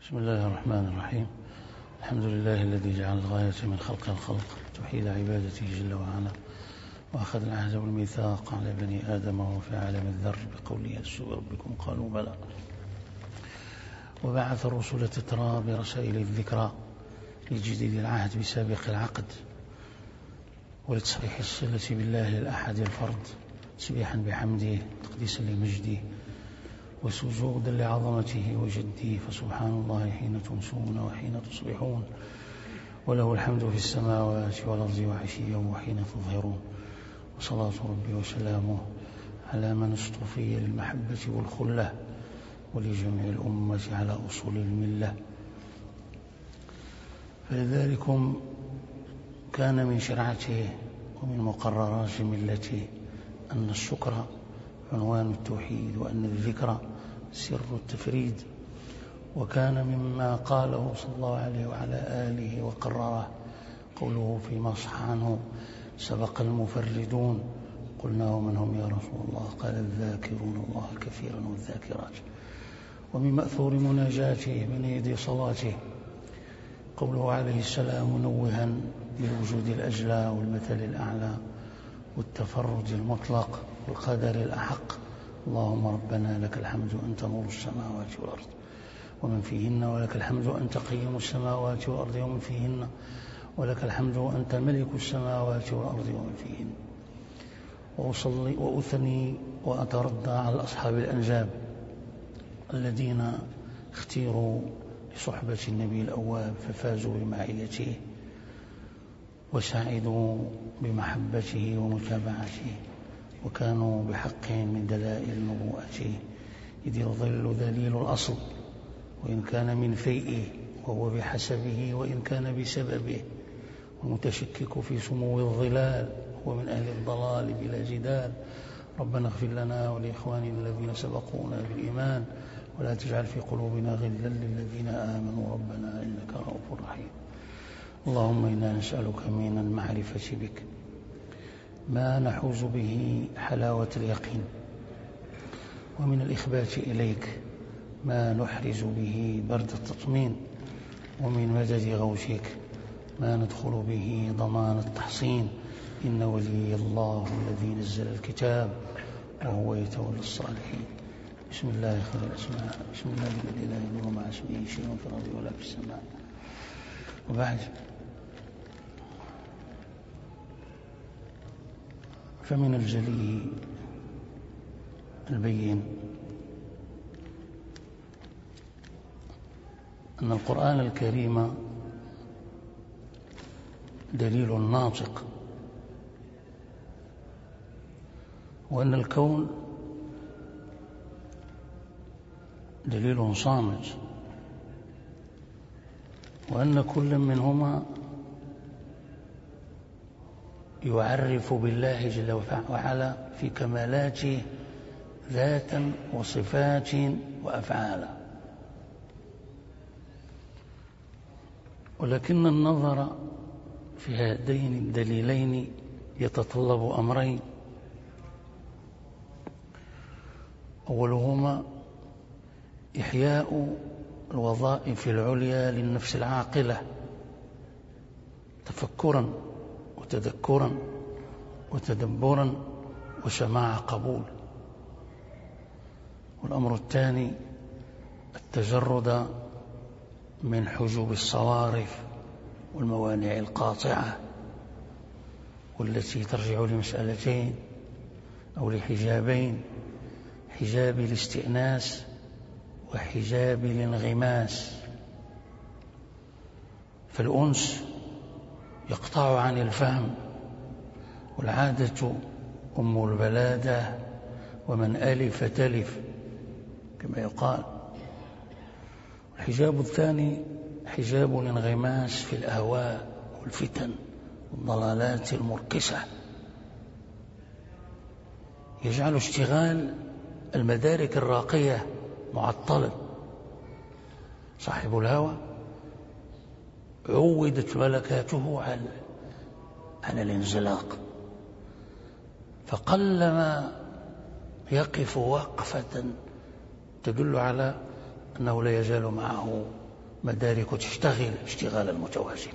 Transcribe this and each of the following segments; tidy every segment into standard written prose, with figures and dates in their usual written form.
بسم الله الرحمن الرحيم. الحمد لله الذي جعل الغاية من خلق الخلق توحيد عبادته جل وعلا، وأخذ العهد والميثاق على بني آدم وفي عالم الذر بقوله ألست بربكم قالوا بلى، وبعث الرسل تترى برسائل الذكرى لجديد العهد بسابق العقد ولتصحيح الصلة بالله الأحد الفرد، تسبيحا بحمده تقديسا لمجده وسجودا لعظمته وجده، فسبحان الله حين تمسون وحين تصبحون، وله الحمد في السماوات والأرض وعشيا وحين تظهرون. وصلاة ربي وسلامه على من اصطفي للمحبة والخلة ولجميع الأمة على أصول الملة. فلذلكم كان من شرعته ومن مقررات ملته أن الشكر عنوان التوحيد، وأن الذكر سر التفريد، وكان مما قاله صلى الله عليه وعلى آله وقرره قوله فيما صح عنه: سبق المفردون. قلنا ومن هم يا رسول الله؟ قال الذاكرون الله كثيرا والذاكرات. ومن مأثور مناجاته بين يدي صلاته قوله عليه السلام منوها بالوجود الأجلى والمثل الأعلى والتفرد المطلق والقدر الأحق: اللهم ربنا لك الحمد أنت نور السماوات والأرض ومن فيهن، ولك الحمد أنت قيم السماوات والأرض ومن فيهن، ولك الحمد أنت ملك السماوات والأرض ومن فيهن. وأصلي وأثني وأتردى على أصحاب الأنجاب الذين اختيروا لصحبة النبي الأواب ففازوا بمعيته وسعدوا بمحبته ومتابعته، وكانوا بحق من دلائل نبوءته، إذ يظل ذليل الأصل وإن كان من فيئه، وهو بحسبه وإن كان بسببه، والمتشكك في سمو الظلال هو من أهل الضلال بلا جدال. ربنا اغفر لنا ولإخواننا الذين سبقونا بالإيمان ولا تجعل في قلوبنا غلا للذين آمنوا ربنا إنك رؤوف رحيم. اللهم إنا نسألك من المعرفة بك ما نحوز به حلاوة اليقين، ومن الإخبات إليك ما نحرز به برد التطمين، ومن مدد غوثك ما ندخل به ضمان التحصين. إن ولي الله الذي نزل الكتاب وهو يتولى الصالحين. بسم الله خير الأسماء، بسم الله الذي لا يضر مع اسمه شيء في الأرض ولا في السماء. وبعد، فمن الجلي البين أن القرآن الكريم دليل ناطق، وأن الكون دليل صامت، وأن كل منهما يعرف بالله جل وعلا في كمالاته ذاتا وصفات وأفعالا. ولكن النظر في هذين الدليلين يتطلب أمرين: أولهما إحياء الوظائف العليا للنفس العاقلة تفكرا وتذكرا وتدبرا وسماع قبول. والأمر الثاني التجرد من حجوب الصوارف والموانع القاطعة، والتي ترجع لمسألتين أو لحجابين: حجاب الاستئناس وحجاب الانغماس. فالأنس يقطع عن الفهم، والعادة أم البلادة، ومن ألف تلف كما يقال. الحجاب الثاني حجاب الانغماس في الأهواء والفتن والضلالات المركسة، يجعل اشتغال المدارك الراقية معطلا. صاحب الهوى عودت ملكاته على الانزلاق، فقلما يقف وقفة تدل على أنه لا يزال معه مدارك تشتغل اشتغال المتوازن.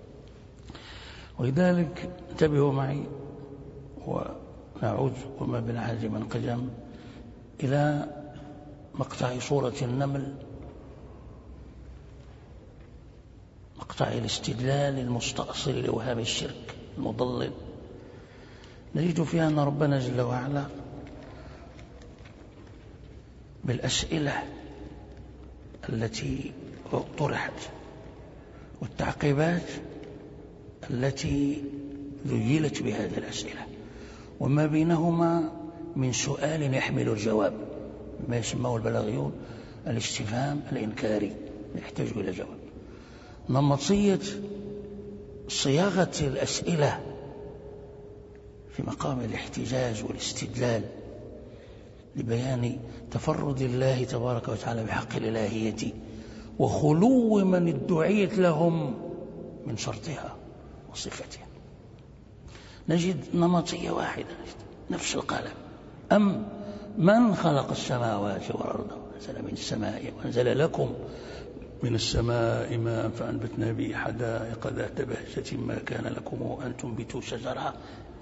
ولذلك انتبهوا معي ونعود وما بالعهد من قدم إلى مقطع سورة النمل، مقطع الاستدلال المستأصل لوهام الشرك المضلل. نجد فيها أن ربنا جل وعلا بالأسئلة التي طرحت والتعقيبات التي ذيلت بهذه الأسئلة وما بينهما من سؤال يحمل الجواب، ما يسميه البلاغيون الاستفهام الإنكاري يحتاج إلى جواب. نمطية صياغة الأسئلة في مقام الاحتجاج والاستدلال لبيان تفرد الله تبارك وتعالى بحق الإلهية وخلو من ادعيت لهم من شرطها وصفتها. نجد نمطية واحدة، نفس القلم. أم من خلق السماوات والأرض وأنزل من السماء وأنزل لكم من السماء ماء فأنبتنا به حدائق ذات بهجة ما كان لكم أن تنبتوا شجرها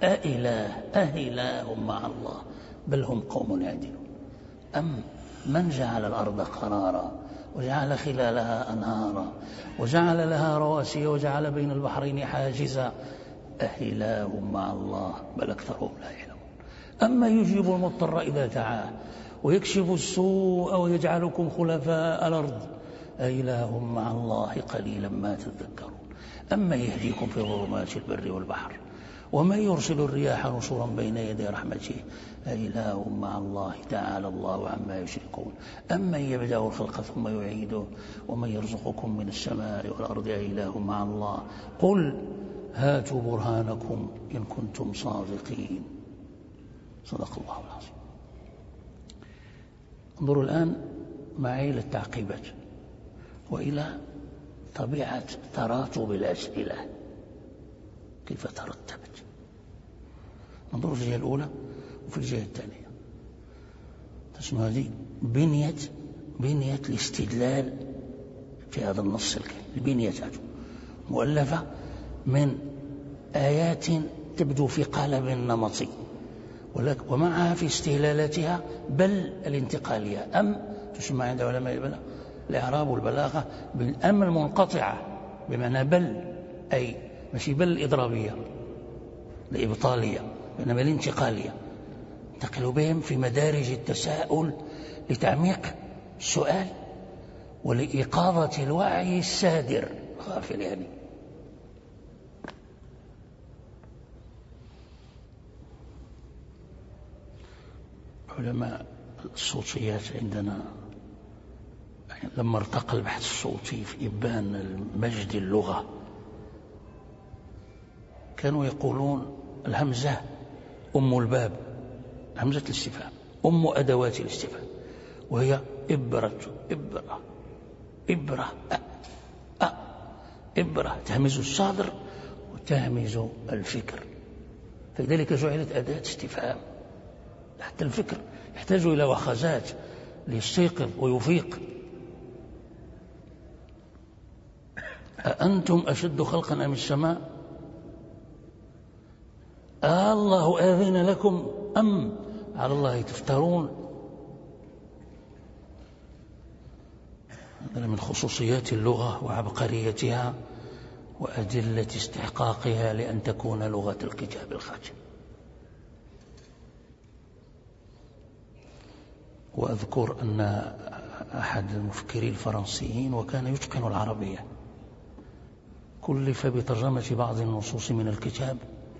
أإله مع الله بل هم قوم يعدلون. أم من جعل الأرض قرارا وجعل خلالها أنهارا وجعل لها رواسي وجعل بين البحرين حاجزا أإله مع الله بل أكثرهم لا يعلمون. أما يجيب المضطر إذا دعاه ويكشف السوء ويجعلكم خلفاء الأرض أإله مع الله قليلا ما تذكرون. أما يهديكم في ظلمات البر والبحر ومن يرسل الرياح نشورا بين يدي رحمته أإله مع الله تعالى الله عما يشركون. أمن يبدأ الخلق ثم يعيده ومن يرزقكم من السماء والأرض أإله مع الله قل هاتوا برهانكم إن كنتم صادقين. صدق الله العظيم. انظروا الآن معي إلى التعقيبات وإلى طبيعة تراتب الأسئلة كيف ترتبت. انظروا في الجهة الأولى وفي الجهة الثانية. تسمى هذه بنية الاستدلال في هذا النص الكريم. البنية تاعته مؤلفة من آيات تبدو في قالب نمطي ومعها في استهلالاتها بل الانتقالية أم تسمى عند علماء الإعراب والبلاغة بالأم المنقطعة بمعنى بل، أي ماشي بل الإضرابية الإبطالية وإنما الانتقالية، انتقل بهم في مدارج التساؤل لتعميق السؤال ولإيقاظة الوعي السادر غافل. يعني علماء الصوتيات عندنا لما ارتقى البحث الصوتي في إبان مجد اللغة كانوا يقولون الهمزة أم الباب، همزة الاستفهام أم أدوات الاستفهام، وهي إبرة إبرة تهمز الصادر وتهمز الفكر، فلذلك جعلت أداة استفهام. حتى الفكر يحتاج إلى وخزات ليستيقظ ويفيق. أأنتم أشد خلقا أم السماء الله آذن لكم أم على الله تفترون. هذا من خصوصيات اللغة وعبقريتها وأدلة استحقاقها لأن تكون لغة الكتاب الخاتم. وأذكر أن أحد المفكرين الفرنسيين وكان يتقن العربية كلف بترجمة بعض النصوص من الكتاب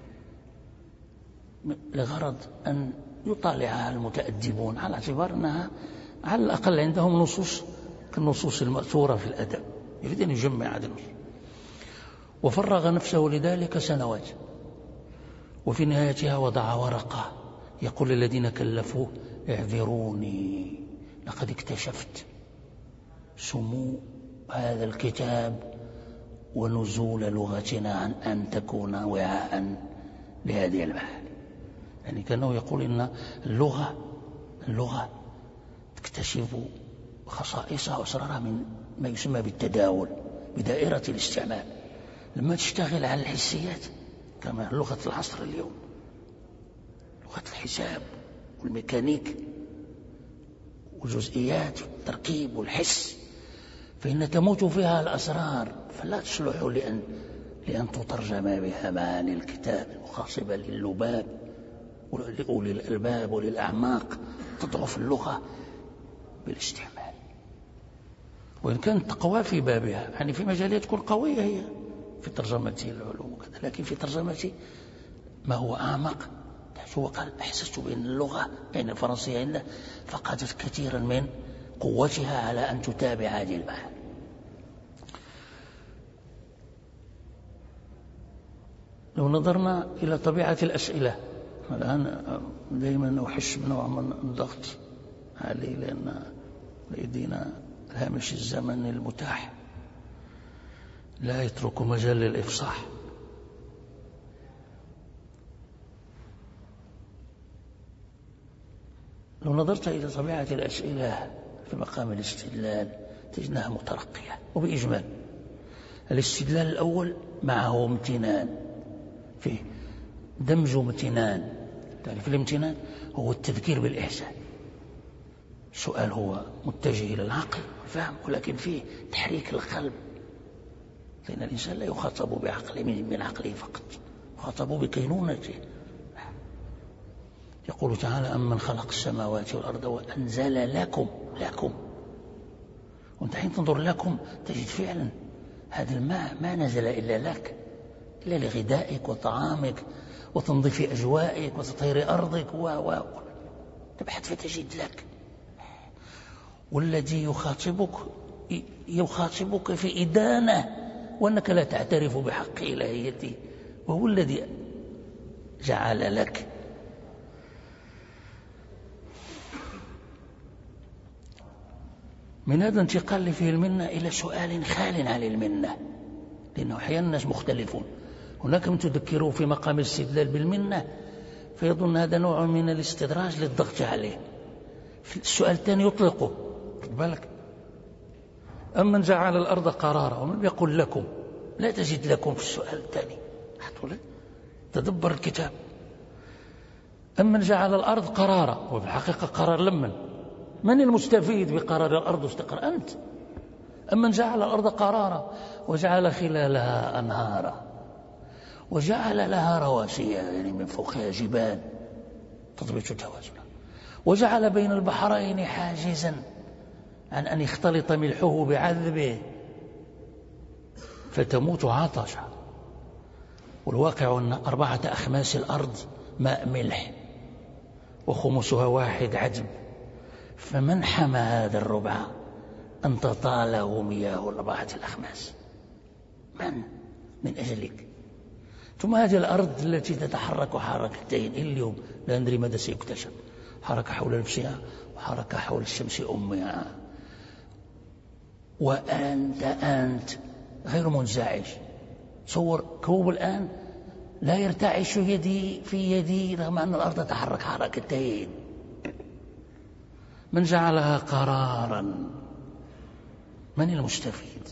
لغرض أن يطالعها المتأدبون على اعتبار أنها على الأقل عندهم نصوص كالنصوص المأثورة في الأدب، يريد أن يجمع هذه النصوص، وفرغ نفسه لذلك سنوات، وفي نهايتها وضع ورقة يقول للذين كلفوه اعذروني لقد اكتشفت سمو هذا الكتاب ونزول لغتنا عن أن تكون وعاء لهذه المعاني. يعني كانه يقول إن اللغة تكتشف خصائصها وأسرارها ما يسمى بالتداول بدائرة الاستعمال. لما تشتغل على الحسيات كما لغة العصر اليوم، لغة الحساب والميكانيك والجزئيات والتركيب والحس، فإن تموت فيها الأسرار، فلا تصلح لأن تترجم بها معاني الكتاب المخاصبة لللباب ولأولي الألباب وللأعماق. تضعف اللغة بالاستعمال، وإن كانت قوى في بابها، يعني في مجالها تكون قوية هي في ترجمة العلوم وكذا، لكن في ترجمة ما هو أعمق. هو قال أحسست بأن اللغة بين الفرنسية فقدت كثيرا من قوتها على أن تتابع هذه المعاني. لو نظرنا إلى طبيعة الأسئلة الآن، دائما أحس بنوع من الضغط عليه، لأن لدينا الهامش الزمن المتاح لا يترك مجال للإفصاح. لو نظرت إلى طبيعة الأسئلة في مقام الاستدلال تجدها مترقية. وبإجمال الاستدلال الأول معه امتنان، فيه دمج امتنان. تعرف الامتنان هو التذكير بالإحسان. السؤال هو متجه إلى العقل والفهم، ولكن فيه تحريك القلب، لأن الإنسان لا يخاطب بعقله من عقله فقط، يخاطب بكينونته. يقول تعالى: أمن خلق السماوات والأرض وأنزل لكم. وانت حين تنظر لكم تجد فعلا هذا الماء ما نزل إلا لك، إلا لغذائك وطعامك وتنظيف أجوائك وتطهير أرضك تبحث فتجد لك. والذي يخاطبك في إدانة وأنك لا تعترف بحق إلهيته، وهو الذي جعل لك. من هذا انتقال فيه المنة إلى سؤال خال عن المنة، لأنه أحيانا الناس مختلفون. هناك من تذكره في مقام الاستدلال بالمنة فيظن هذا نوع من الاستدراج للضغط عليه. السؤال الثاني يطلقه، خد بالك: أمن جعل الأرض قرارا ومن يقول لكم. لا تجد لكم في السؤال الثاني. تدبر الكتاب. أمن جعل الأرض قرارا، وفي الحقيقة قرار من المستفيد بقرار الأرض واستقرار؟ أنت. أمن جعل الأرض قرارا وجعل خلالها أنهارا وجعل لها رواسي، يعني من فوقها جبال تضبط توازنها، وجعل بين البحرين حاجزا عن أن يختلط ملحه بعذبه فتموت عطشا. والواقع أن 4 أخماس الأرض ماء ملح وخمسها 1 عذب، فمن حمى هذا الربع أن تطاله مياه 4 الأخماس؟ من أجلك. ثم هذه الأرض التي تتحرك حركتين اليوم لا ندري ماذا سيكتشف، حركة حول نفسها وحركة حول الشمس أمها، وأنت غير منزعج. تصور كوب الآن لا يرتعش يدي في يدي رغم أن الأرض تتحرك حركتين. من جعلها قرارا؟ من المستفيد؟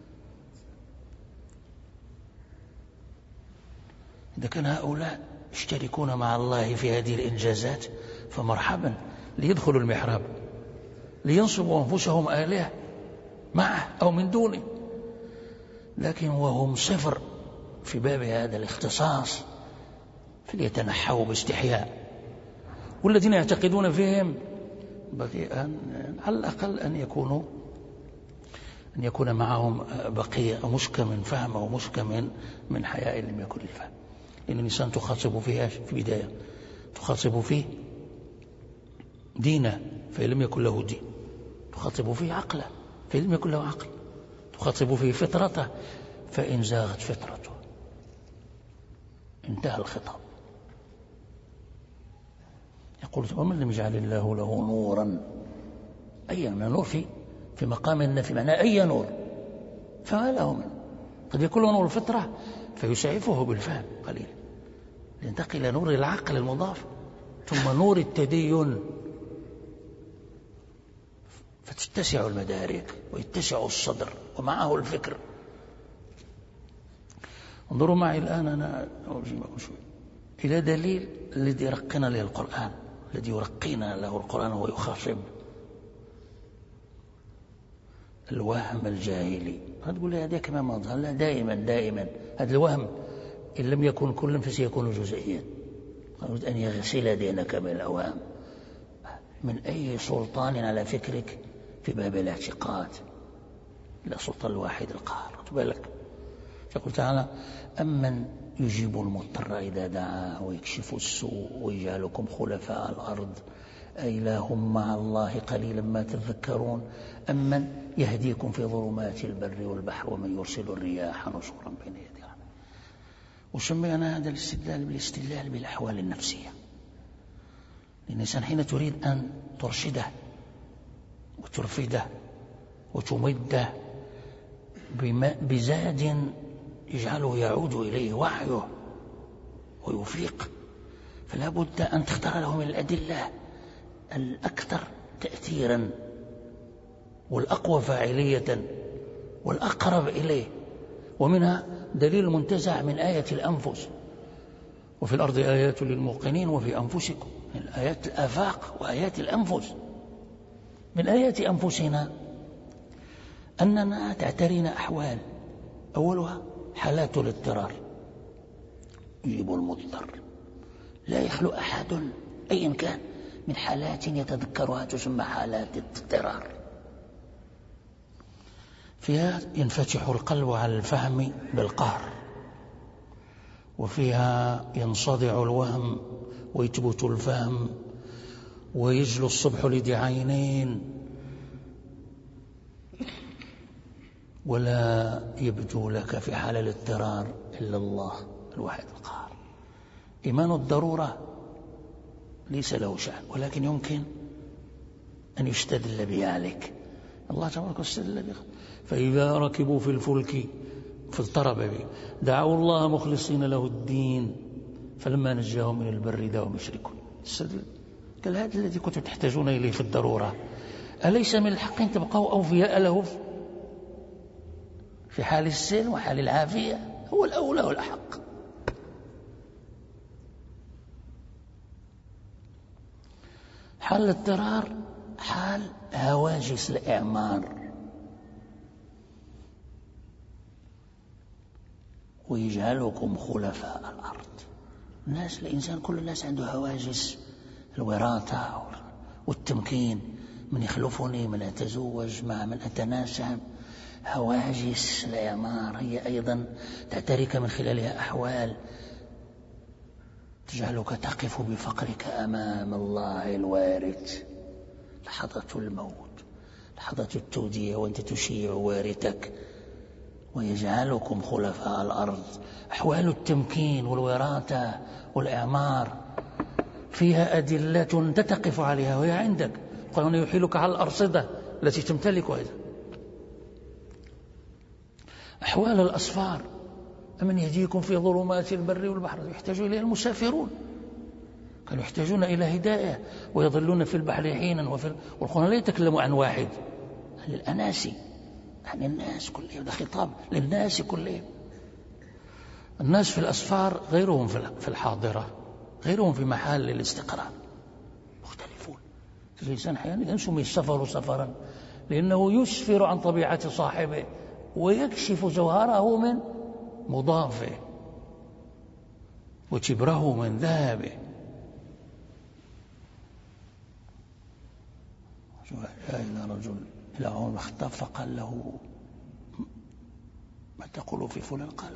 إذا كان هؤلاء يشتركون مع الله في هذه الإنجازات فمرحبا، ليدخلوا المحراب لينصبوا أنفسهم آلهة معه أو من دونه، لكن وهم صفر في باب هذا الاختصاص فليتنحوا باستحياء. والذين يعتقدون فيهم بقي على الأقل أن يكون معهم بقية مشكى من فهم أو مشكى من حياء لم يكن الفهم. إن الإنسان تخاطب فيها في بداية، تخاطب فيه دينه فإن لم يكن له دين، تخاطب فيه عقله فإن لم يكن له عقل، تخاطب فيه فطرته فإن زاغت فطرته انتهى الخطاب. يقول: ومن لم يجعل الله له نورا، أي من نور في مقام النفي، معناه أي نور، فما له من. قد يكون له نور الفطرة فيسعفه بالفهم قليلا لينتقل إلى نور العقل المضاف، ثم نور التدين فتتسع المدارك ويتسع الصدر ومعه الفكر. انظروا معي الآن، أنا أرجمكم شوي إلى دليل الذي يرقينا له القرآن، الذي يرقينا له القرآن ويخاطب الوهم الجاهلي. تقول لي هذا كما مظهر، لا، دائما هذا الوهم إن لم يكن كلا فسيكون جزئيا. أريد أن يغسل دينك من الأوهام. من أي سلطان على فكرك في باب الاعتقاد؟ لا سلطان الواحد القهار. بالك يقول تعالى: أمن يجيب المضطر إذا دعاه ويكشف السوء ويجعلكم خلفاء الأرض أإله مع الله قليلا ما تذكرون أمن يهديكم في ظلمات البر والبحر ومن يرسل الرياح نشورا بين يدي رحمته. وسمينا هذا الاستدلال بالاستدلال بالأحوال النفسية. الإنسان حين تريد أن ترشده وترفده وتمده بزاد يجعله يعود إليه وحيه ويفيق، فلا بد أن تختار له من الأدلة الأكثر تأثيرا والأقوى فاعلية والأقرب إليه. ومنها دليل منتزع من آية الأنفس: وفي الأرض آيات للموقنين وفي أنفسكم. من آيات الآفاق وآيات الأنفس. من آيات أنفسنا أننا تعترينا أحوال، أولها حالات الاضطرار. يجيب المضطر، لا يخلو أحد أيا كان من حالات يتذكرها تسمى حالات اضطرار. فيها ينفتح القلب على الفهم بالقهر، وفيها ينصدع الوهم ويثبت الفهم، ويجلو الصبح لذي عينين ولا يبدو لك في حال الاضطرار إلا الله الواحد القهار. إيمان الضرورة ليس له شأن، ولكن يمكن أن يستدل به عليك. الله تبارك واستدل به: فإذا ركبوا في الفلك فاضطرب به دعوا الله مخلصين له الدين فلما نجاهم من البر إذا هم يشركون. قال: هذا الذي كنتم تحتاجون إليه في الضرورة أليس من الحق أن تبقوا أوفياء له في حال السلم وحال العافية؟ هو الأولى والأحق. حال الاضطرار حال هواجس الإعمار، ويجعلكم خلفاء الأرض. الناس، الإنسان، كل الناس عنده هواجس الوراثة والتمكين: من يخلفني، من أتزوج، مع من أتناسب. هواجس الإعمار هي أيضا تعترك من خلالها أحوال تجعلك تقف بفقرك أمام الله الوارث. لحظة الموت، لحظة التودية وأنت تشيع وارثك. ويجعلكم خلفاء الأرض. أحوال التمكين والوراثة والإعمار فيها أدلة تتقف عليها وهي عندك. قالوا يحيلك على الأرصدة التي تمتلكها. أحوال الأسفار: أمن يهديكم في ظلمات البر والبحر. يحتاج إليها المسافرون، كانوا يحتاجون إلى هداية ويظلون في البحر حينا والقرآن لا يتكلم عن واحد، عن الأناس، عن الناس كلهم. هذا خطاب للناس كلهم. الناس في الأسفار غيرهم في الحاضرة، غيرهم في محل الاستقرار، مختلفون. الإنسان أحيانا ينسمي السفر سفرا لأنه يسفر عن طبيعة صاحبه ويكشف جوهره من مضافه وتبره من ذهبه. جاء إلى رجل إلى عمر بن الخطاب فقال له: ما تقول في فلان؟ قال: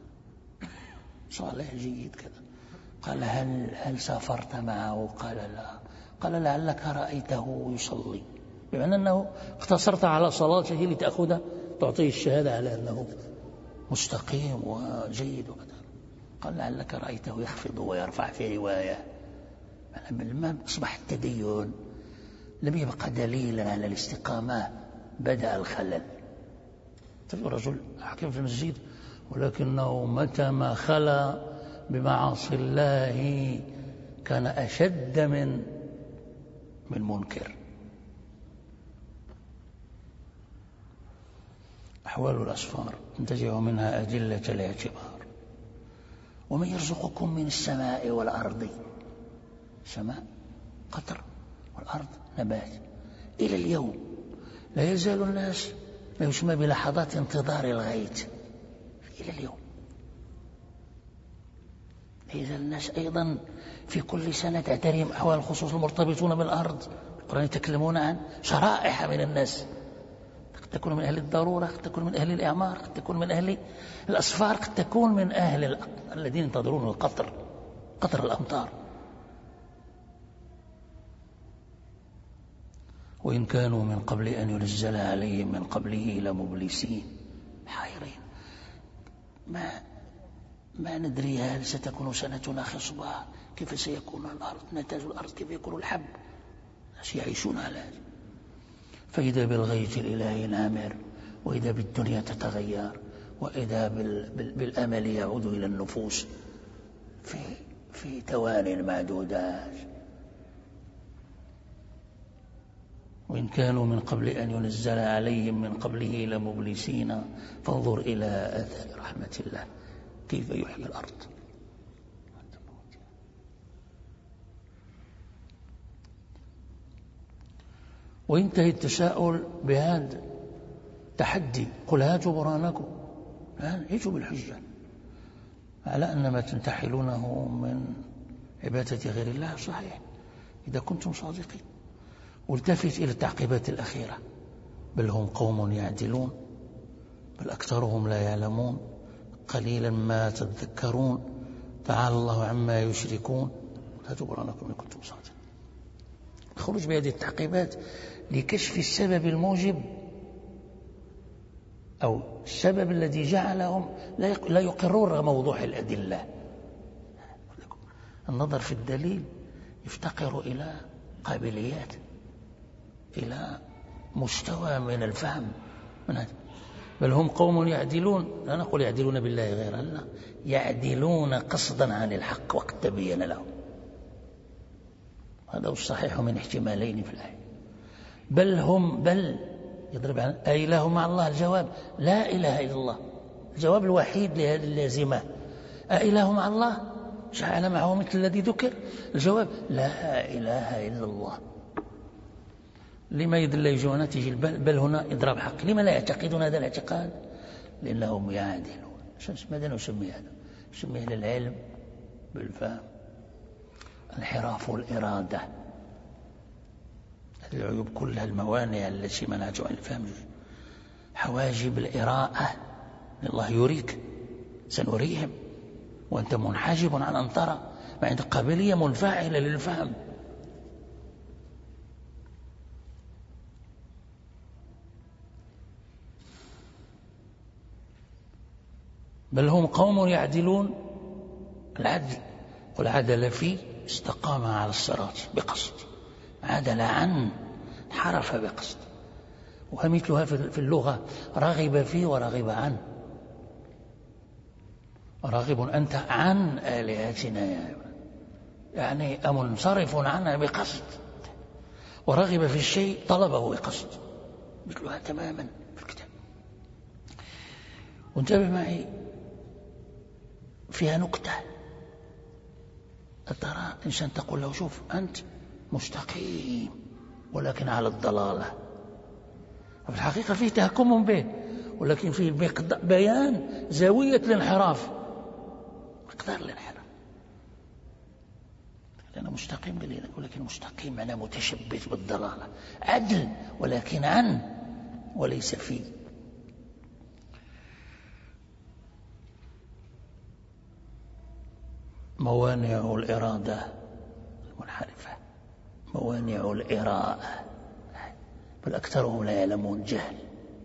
صالح جيد كذا. قال: هل سافرت معه؟ قال: لا. قال: لعلك رأيته يصلي، بمعنى أنه اقتصرت على صلاته لتأخذ تعطيه الشهادة على أنه مستقيم وجيد وكذا. قال: لعلك رأيته يخفض ويرفع في رواية. لما أصبح التدين لم يبقى دليلا على الاستقامة، بدأ الخلل. تجد رجل حكيم في المسجد ولكنه متى ما خلا بمعاصي الله كان أشد من منكر. أحوال الأسفار انتزع منها أدلة الاعتبار. ومن يرزقكم من السماء والأرض، سماء قطر والأرض نبات. إلى اليوم لا يزال الناس ما يسمى بلحظات انتظار الغيث. إلى اليوم لا يزال الناس أيضا في كل سنة تعتريهم أحوال الخصوص المرتبطون بالأرض. القرآن يتكلمون عن شرائح من الناس، قد تكون من أهل الضرورة، قد تكون من أهل الإعمار، قد تكون من أهل الأسفار، قد تكون من أهل الذين ينتظرون قطر الأمطار. وإن كانوا من قبل أن ينزل عليهم من قبله لمبلسين، حائرين، ما ندري هل ستكون سنتنا خصبة، كيف سيكون الأرض، نتاج الأرض، كيف يكون الحب، الناس يعيشون على هذا. فإذا بالغيث الإلهي نامر، وإذا بالدنيا تتغير، وإذا بالأمل يعود إلى النفوس في ثوان معدودات. وإن كانوا من قبل أن ينزل عليهم من قبله لمبلسين فانظر إلى آثار رحمة الله كيف يحيي الأرض. وينتهي التساؤل بهذا تحدي: قل هاتوا برهانكم، ائتوا بالحجة على أن ما تنتحلونه من عبادة غير الله صحيح إذا كنتم صادقين. والتفت إلى التعقيبات الأخيرة: بل هم قوم يعدلون، بل أكثرهم لا يعلمون، قليلا ما تذكرون، تعالى الله عما يشركون، هاتوا برهانكم إن كنتم صادقين. الخروج بهذه التعقيبات لكشف السبب الموجب أو السبب الذي جعلهم لا يقرون رغم وضوح الأدلة. النظر في الدليل يفتقر إلى قابليات، إلى مستوى من الفهم من هذا. بل هم قوم يعدلون، لا نقول يعدلون بالله غير الله، يعدلون قصدا عن الحق وقد تبين لهم. هذا هو الصحيح من احتمالين في الآية. بل يضرب عن أإله مع الله، الجواب لا إله إلا الله، الجواب الوحيد لهذه اللازمة. أإله مع الله جعل معه مثل الذي ذكر، الجواب لا إله إلا الله. لما يدل يجون تيجي بل هنا إضراب حق. لما لا يعتقدون هذا الاعتقاد؟ لأنهم يعدلون. ماذا نسمي هذا؟ نسميه للعلم بالفهم انحراف الإرادة. هذه العيوب كلها، الموانع التي منعت عن الفهم، حواجب الإراءة. الله يريك، سنريهم وأنت منحجب عن أن ترى، ما عندك قابلية منفعلة للفهم. بل هم قوم يعدلون، العدل، قل عدل في استقام على الصراط بقصد، عدل عن انحرف بقصد. ومثلها في اللغة رغب فيه ورغب عنه. راغب أنت عن آلهتنا يعني منصرف عنها بقصد، ورغب في الشيء طلبه بقصد، مثلها تماما في الكتاب. وانتبه معي فيها نكتة: ترى إنسان تقول له شوف أنت مستقيم ولكن على الضلالة، وفي الحقيقة فيه تهكم به، ولكن فيه بيان زاوية الانحراف، مقدار الانحراف. لأنه مستقيم قليلا، ولكن مستقيم معناه متشبث بالضلالة، عدل ولكن عن وليس فيه. موانع الإرادة المنحرفة، موانع الإراءة، بل أكثرهم لا يعلمون، جهل.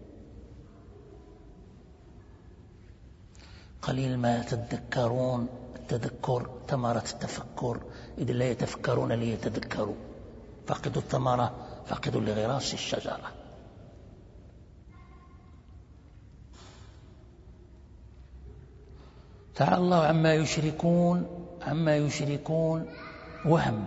قليل ما تتذكرون، التذكر ثمرة التفكر، إذ لا يتفكرون ليتذكروا، فقدوا الثمرة، فقدوا لغراس الشجرة. تعالى الله عما يشركون، وهم،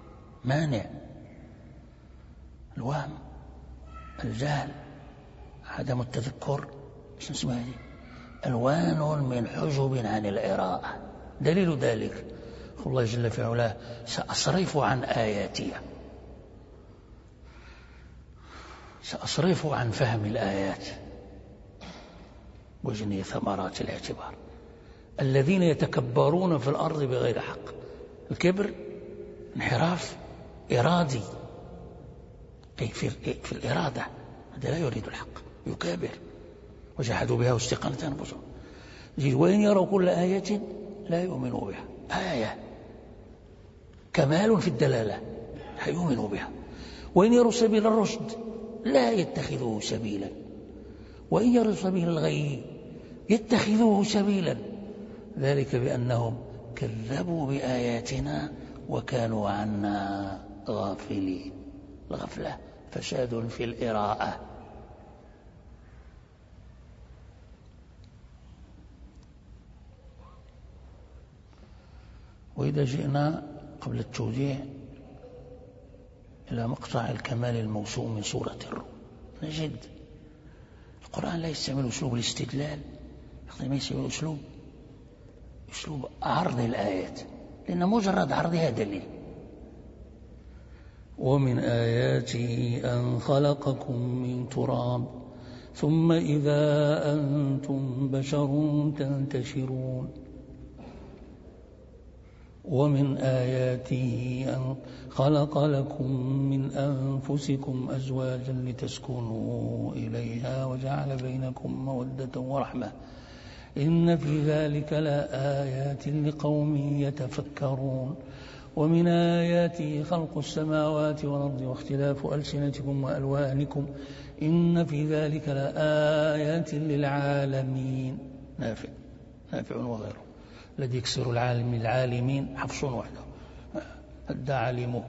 مانع، الوهم، الجهل عدم التذكر شو اسمها هذه؟ ألوان من حجب عن الإراءة. دليل ذلك قول الله جل في علاه سأصرف عن آياتي، سأصرف عن فهم الآيات وجني ثمرات الاعتبار الذين يتكبرون في الأرض بغير حق. الكبر انحراف إرادي، أي في الإرادة، هذا لا يريد الحق، يكابر. وجحدوا بها واستيقنت أنفسهم. وإن يروا كل آية لا يؤمنوا بها. آية كمال في الدلالة يؤمنوا بها. وإن يروا سبيل الرشد لا يتخذوه سبيلا، وإن يروا سبيل الغي يتخذوه سبيلا، ذلك بأنهم كذبوا بآياتنا وكانوا عنا غافلين. الغفلة فساد في الإراءة. وإذا جئنا قبل التوديع إلى مقطع الكمال الموسوم من سورة الروم نجد القرآن لا يستعمل أسلوب الاستدلال، ما يستعمل أسلوب عرض الآيات، لأن مجرد عرضها دليل. ومن آياته أن خلقكم من تراب ثم إذا أنتم بشر تنتشرون. ومن آياته أن خلق لكم من أنفسكم أزواجا لتسكنوا إليها وجعل بينكم مودة ورحمة إن في ذلك لآيات لقوم يتفكرون. ومن آياته خلق السماوات والأرض واختلاف ألسنتكم وألوانكم إن في ذلك لآيات للعالمين. نافع وغيره الذي يكسر العالم العالمين حفص وحده أدى علمه.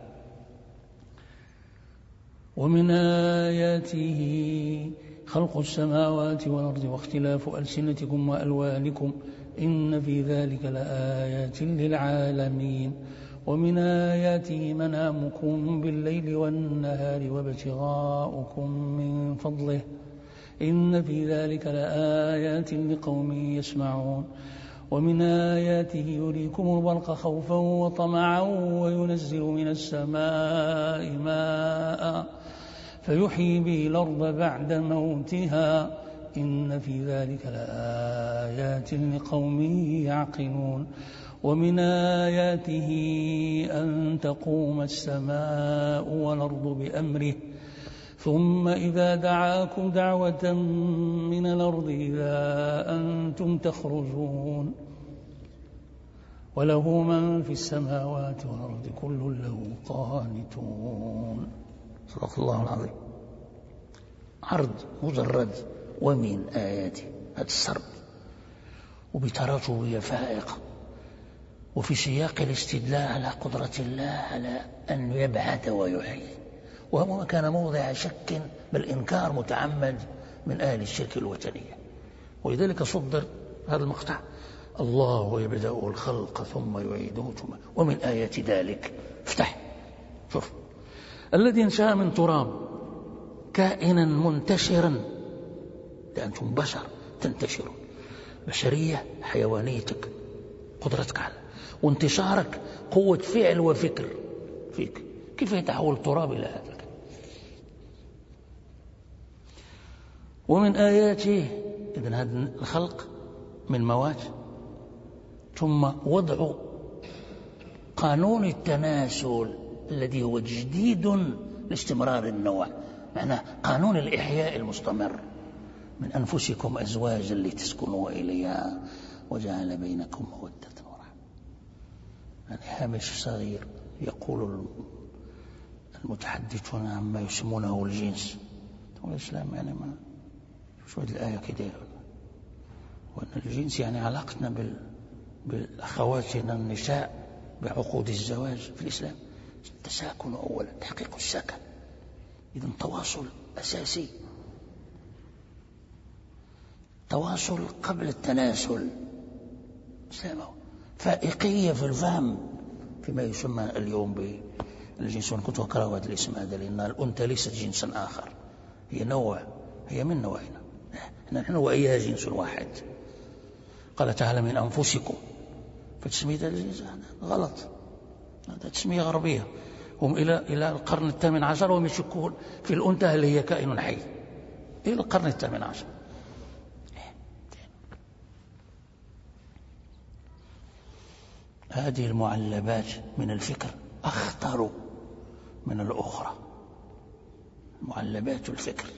ومن آياته خلق السماوات والأرض واختلاف ألسنتكم وألوانكم إن في ذلك لآيات للعالمين. ومن آياته منامكم بالليل والنهار وابتغاؤكم من فضله إن في ذلك لآيات لقوم يسمعون. ومن آياته يريكم البرق خوفا وطمعا وينزل من السماء ماء فيحيي به الأرض بعد موتها إن في ذلك لآيات لقوم يعقلون. ومن آياته أن تقوم السماء والأرض بأمره ثم إذا دعاكم دعوة من الأرض إذا أنتم تخرجون وله من في السماوات والأرض كل له قانتون. صدق الله العظيم. عرض مجرد ومن آياته هذا السرد وبتراتبية فائقة وفي سياق الاستدلال على قدرة الله على أن يبعث ويحيي، وهو كان موضع شك بل إنكار متعمد من أهل الشرك الوثنية. ولذلك صدر هذا المقطع الله يبدأ الخلق ثم يعيده ثم ومن آيات ذلك افتح شوف الذي انشأ من تراب كائنا منتشرا، أنتم بشر تنتشرون، بشرية حيوانيتك قدرتك على وانتشارك قوة فعل وفكر فيك، كيف يتحول التراب إلى هذا؟ ومن آياته إذن هذا الخلق من موات ثم وضع قانون التناسل الذي هو جديد لاستمرار النوع، معناه قانون الإحياء المستمر. من أنفسكم أزواجا لتسكنوا إليها وجعل بينكم مودة ورحمة. يعني هامش صغير يقول المتحدثون عما يسمونه الجنس والإسلام يعني ما شو هذه الآية كده، وأن الجنس يعني علاقتنا بالأخواتنا النساء بعقود الزواج في الإسلام التساكن أولا، تحقيق السكن، إذن تواصل أساسي، تواصل قبل التناسل، فائقية في الفهم فيما يسمى اليوم بالجنس. وأنا كنت أقرأ هذا الاسم هذا لأن الأنثى ليست جنسا آخر، هي نوع هي منا وإنا، نحن وإياها جنس واحد. قال تعالى من أنفسكم، فتسمية غلط، هذا تسمية غربية. هم إلى القرن 18 وهم يشكون في الأنثى اللي هي كائن حي إلى القرن 18. هذه المعلبات من الفكر أخطر من الأخرى. معلبات الفكر،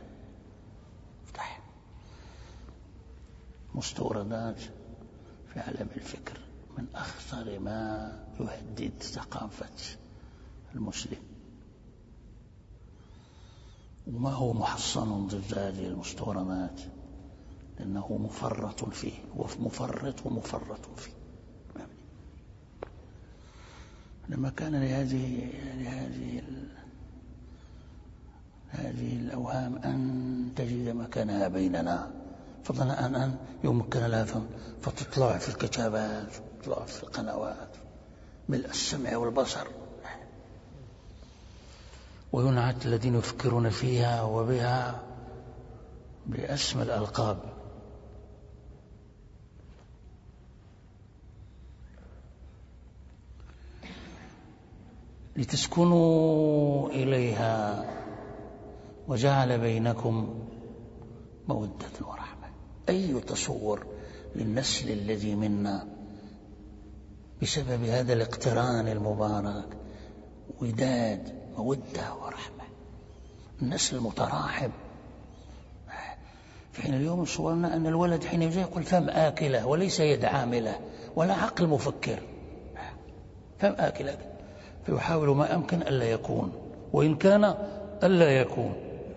افتح مستوردات في عالم الفكر من أخطر ما يهدد ثقافة المسلم، وما هو محصن ضد هذه المستوردات لأنه مفرط فيه، ومفرط فيه. لما كان هذه الأوهام أن تجد مكانها بيننا، فضلا أن يمكن لها فتطلع في الكتابات، تطلع في القنوات ملء السمع والبصر، وينعت الذين يفكرون فيها وبها بأسمى الألقاب. لتسكنوا إليها وجعل بينكم مودة ورحمة. أي تصور للنسل الذي منا بسبب هذا الاقتران المبارك، وداد مودة ورحمة، النسل المتراحم. في حين اليوم صورنا أن الولد حين يجي يقول فم آكلة وليس يد عاملة ولا عقل مفكر، فم آكلة، فيحاول ما أمكن ألا يكون، وإن كان ألا يكون،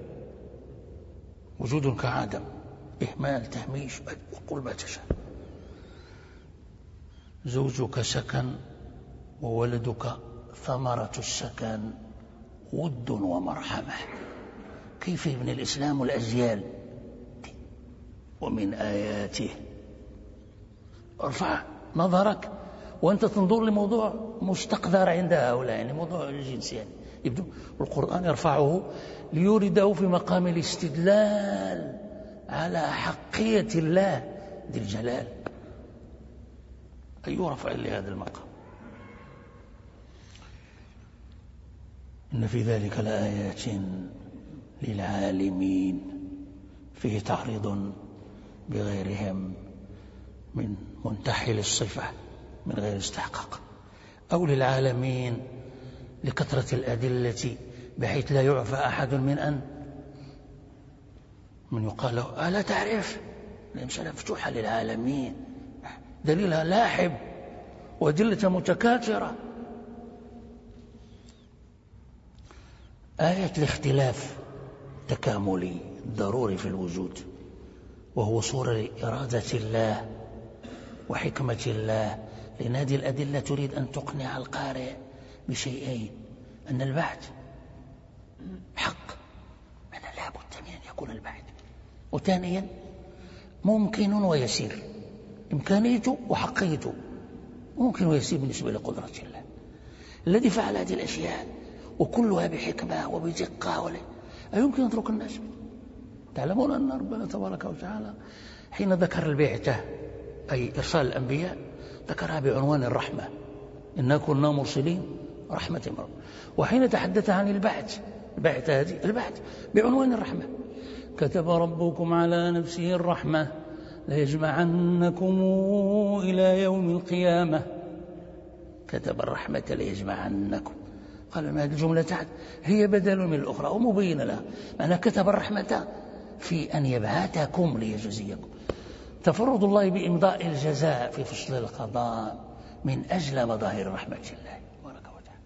وجود كعدم، إهمال، تهميش، وقل ما تشاء. زوجك سكن وولدك ثمرة السكن، ود ومرحمة. كيف يبني الإسلام الأجيال؟ ومن آياته، ارفع نظرك وأنت تنظر لموضوع مستقذر عند هؤلاء، يعني موضوع الجنسي، يعني يبدو القرآن يرفعه ليورده في مقام الاستدلال على حقية الله ذي الجلال. أي رفع لهذا المقام. إن في ذلك لآيات للعالمين، فيه تعريض بغيرهم من منتحل الصفة من غير استحقاق، أو للعالمين لكثرة الأدلة بحيث لا يعفى أحد من يقال له ألا تعرف؟ الإمسالة مفتوحة للعالمين، دليلها لاحب وأدلة متكاثرة. آية الاختلاف تكاملي ضروري في الوجود، وهو صورة لإرادة الله وحكمة الله، لأن هذه الأدلة تريد أن تقنع القارئ بشيئين: أن البعث حق، أن لا بد من أن يكون البعث، وثانيا ممكن ويسير، إمكانيته وحقيته ممكن ويسير بالنسبة لقدرة الله الذي فعل هذه الأشياء، وكلها بحكمة وبدقة. أيمكن أن يترك الناس؟ تعلمون أن ربنا تبارك وتعالى حين ذكر البعثة أي إرسال الأنبياء ذكرها بعنوان الرحمة، إنا كنا مرسلين رحمة مرة. وحين تحدث عن البعث بعنوان الرحمة، كتب ربكم على نفسه الرحمة ليجمعنكم إلى يوم القيامة، كتب الرحمة ليجمعنكم. قال ما هذه الجملة تحت هي بدل من الأخرى ومبينة لها، معنى كتب الرحمة في أن يبعثكم ليجزيكم. تفرد الله بإمضاء الجزاء في فصل القضاء من أجل مظاهر رحمة الله تبارك وتعالى.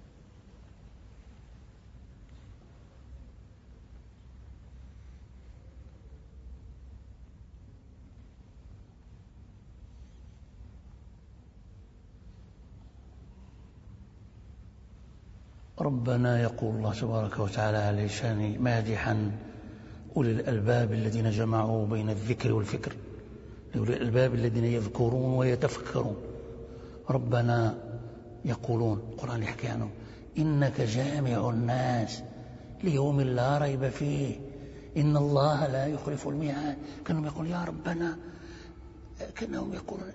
ربنا يقول الله تبارك وتعالى على لسان مادحا أولي الألباب الذين جمعوا بين الذكر والفكر، أولي الألباب الذين يذكرون ويتفكرون. ربنا يقولون، القرآن يحكي عنهم: إنك جامع الناس ليوم لا ريب فيه إن الله لا يخلف الميعاد. كانوا يقول يا ربنا، كانهم يقولون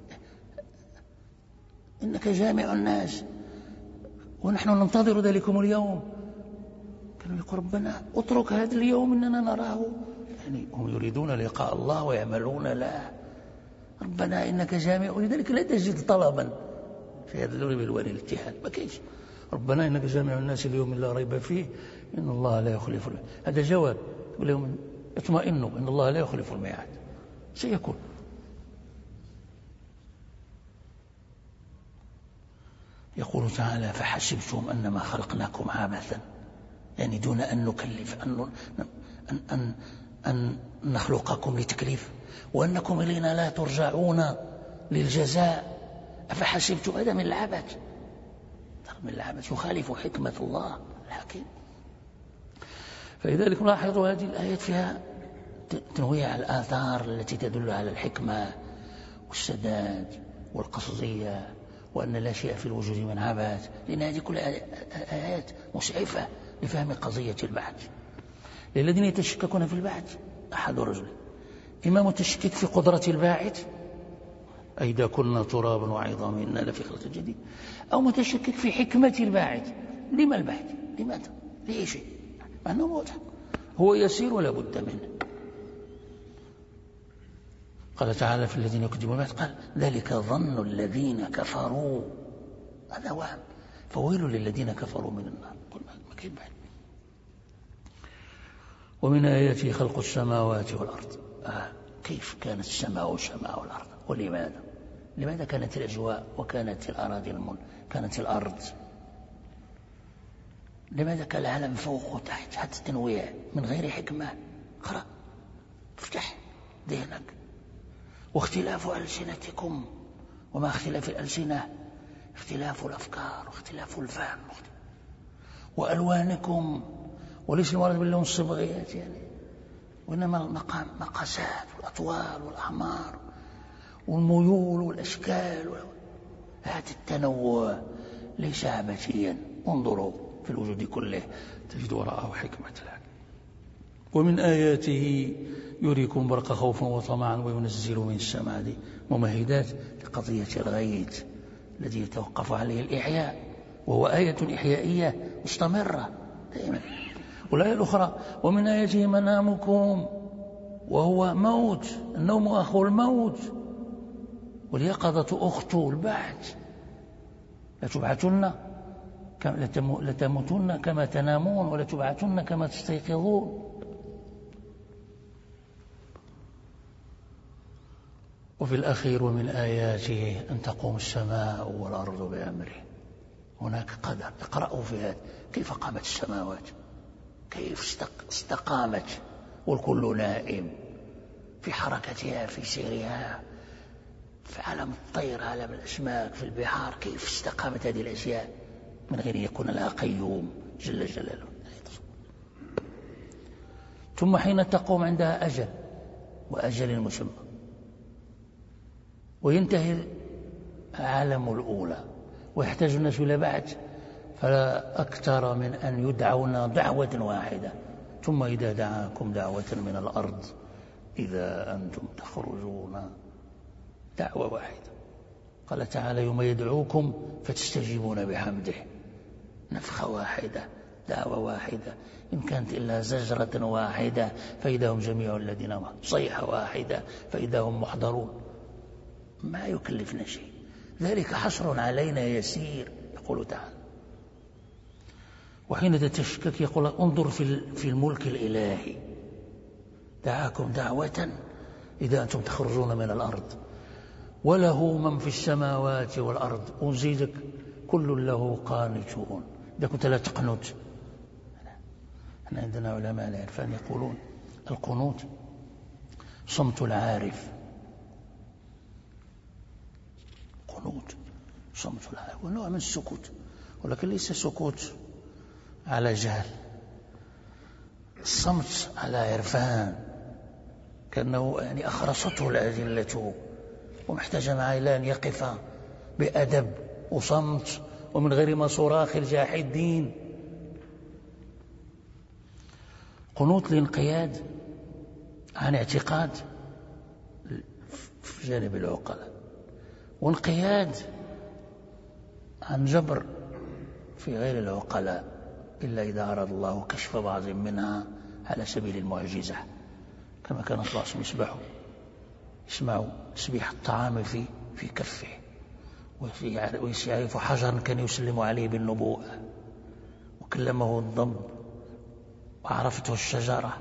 إنك جامع الناس ونحن ننتظر ذلكم اليوم. كانوا يقول ربنا اترك هذا اليوم إننا نراه، يعني هم يريدون لقاء الله ويعملون لا. ربنا إنك جامع، ولذلك لا تجد طلبا في هذا الوان الاتحاد، ما كاينش ربنا إنك جامع الناس اليوم لا ريب فيه إن الله لا يخلف الميعاد. هذا جواب يقول لهم اطمئنوا إن الله لا يخلف الميعاد، سيكون. يقول تعالى فحسبتم أنما خلقناكم عبثا، يعني دون أن نكلف، أن نخلقكم لتكليف، وأنكم إلينا لا ترجعون للجزاء. أفحسبتم، هذا من العبث، من العبث يخالف حكمة الله الحكيم. فلذلك لاحظوا هذه الآيات فيها تنويع الآثار التي تدل على الحكمة والسداد والقصدية، وأن لا شيء في الوجود من عبث، لأن هذه كلها آيات مسعفة لفهم قضية البعث. للذين يتشككون في البعث أحد رجلين: إما متشكك في قدرة الباعث، أي إذا كنا ترابا وعظاما إنا لفي خلق جديد، أو متشكك في حكمة الباعث. لما البعث؟ لماذا؟ لأي شيء؟ مع أنه موت هو يسير ولا بد منه. قال تعالى في الذين يكذبون البعث قال ذلك ظن الذين كفروا، هذا وهم، فويل للذين كفروا من النار. قل ما كيف بعد. ومن آياته خلق السماوات والأرض. كيف كانت السماء والأرض، ولماذا؟ لماذا كانت الأجواء وكانت الأراضي كانت الأرض؟ لماذا كان العالم فوق وتحت؟ هذا التنويع من غير حكمة. اقرأ، افتح ذهنك. واختلاف ألسنتكم، وما اختلاف الألسنة؟ اختلاف الأفكار واختلاف الفهم وألوانكم، وليس المراد باللون الصبغيات يعني، وإنما المقاسات والأطوال والأعمار والميول والأشكال. هذا التنوع ليس عبثيا. انظروا في الوجود كله تجد وراءه حكمة الله. ومن آياته يريكم برق خوفا وطمعا وينزل من السماء، دي ممهدات لقضية الغيث الذي يتوقف عليه الإحياء، وهو آية إحيائية مستمرة دائما. والآية الأخرى ومن آياته منامكم، وهو موت، النوم أخو الموت واليقظة أخت البعث. لتموتن كما تنامون ولتبعثن كما تستيقظون. وفي الأخير ومن آياته أن تقوم السماء والأرض بأمره. هناك قدر، اقرأوا في هذا كيف قامت السماوات، كيف استقامت، والكل نائم في حركتها في سيرها، في عالم الطير، عالم الأسماك، في البحار، كيف استقامت هذه الأشياء من غير أن يكون لها قيوم جل جلاله. ثم حين تقوم عندها أجل، وأجل مسمى، وينتهي عالم الأولى ويحتاج الناس إلى بعث، فلا أكثر من أن يدعون دعوة واحدة. ثم إذا دعاكم دعوة من الأرض إذا أنتم تخرجون، دعوة واحدة. قال تعالى يوم يدعوكم فتستجيبون بحمده، نفخة واحدة، دعوة واحدة، إن كانت إلا زجرة واحدة فإذا هم جميع الذين صيحة واحدة فإذا هم محضرون. ما يكلفنا شيء، ذلك حصر علينا يسير. يقول تعالى وحين تتشكك يقول انظر في الملك الإلهي، دعاكم دعوة إذا أنتم تخرجون من الأرض، وله من في السماوات والأرض أزيدك كل له قانتون. إذا كنت لا تقنت، احنا عندنا علماء العرفان يقولون القنوت صمت العارف، قنوت صمت العارف، ونوع من السكوت، ولكن ليس سكوت على جهل، الصمت على عرفان، كأنه يعني أخرصته الأدلة ومحتاج معه إلى أن يقف بأدب وصمت ومن غير ما صراخ الجاحدين. قنوت الانقياد عن اعتقاد في جانب العقلاء، وانقياد عن جبر في غير العقلاء، إلا إذا أراد الله كشف بعض منها على سبيل المعجزة، كما كان صلى الله عليه وسلم يسمع تسبيح الطعام في كفه، ويعرف حجرا كان يسلم عليه بالنبوءة، وكلمه الضب وعرفته الشجرة.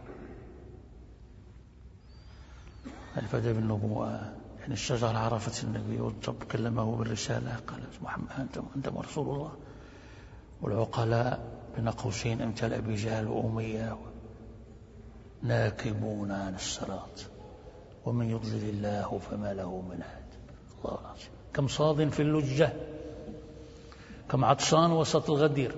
الفدى بالنبوءة يعني الشجرة عرفت النبي، والضب كلمه بالرسالة قال محمد أنت رسول الله. والعقلاء بين قوسين أمثال أبي جهل وأمية ناكبون عن الصراط، ومن يضلل الله فما له من هاد. الله العظيم، كم صاد في اللجة، كم عطشان وسط الغدير.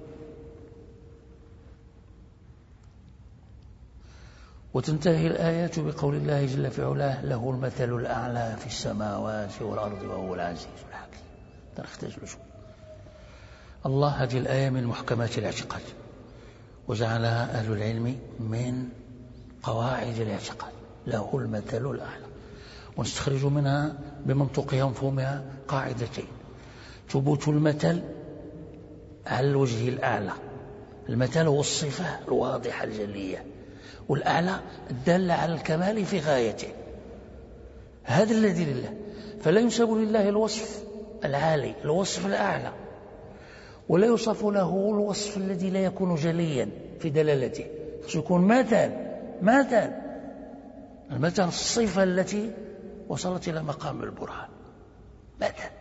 وتنتهي الآيات بقول الله جل في علاه له المثل الأعلى في السماوات والأرض وهو العزيز الحكيم. نحتاج له الله. هذه الآية من محكمات الاعتقاد، وجعلها أهل العلم من قواعد الاعتقاد، له المثل الأعلى. ونستخرج منها بمنطقها ومفهومها قاعدتين: ثبوت المثل على الوجه الأعلى، المثل هو الصفة الواضحة الجلية، والأعلى الدالة على الكمال في غايته، هذا الذي لله. فلا ينسب لله الوصف العالي، الوصف الأعلى، ولا يوصف له الوصف الذي لا يكون جليا في دلالته، يكون مثل المثل الصفة التي وصلت إلى مقام البرهان، مثل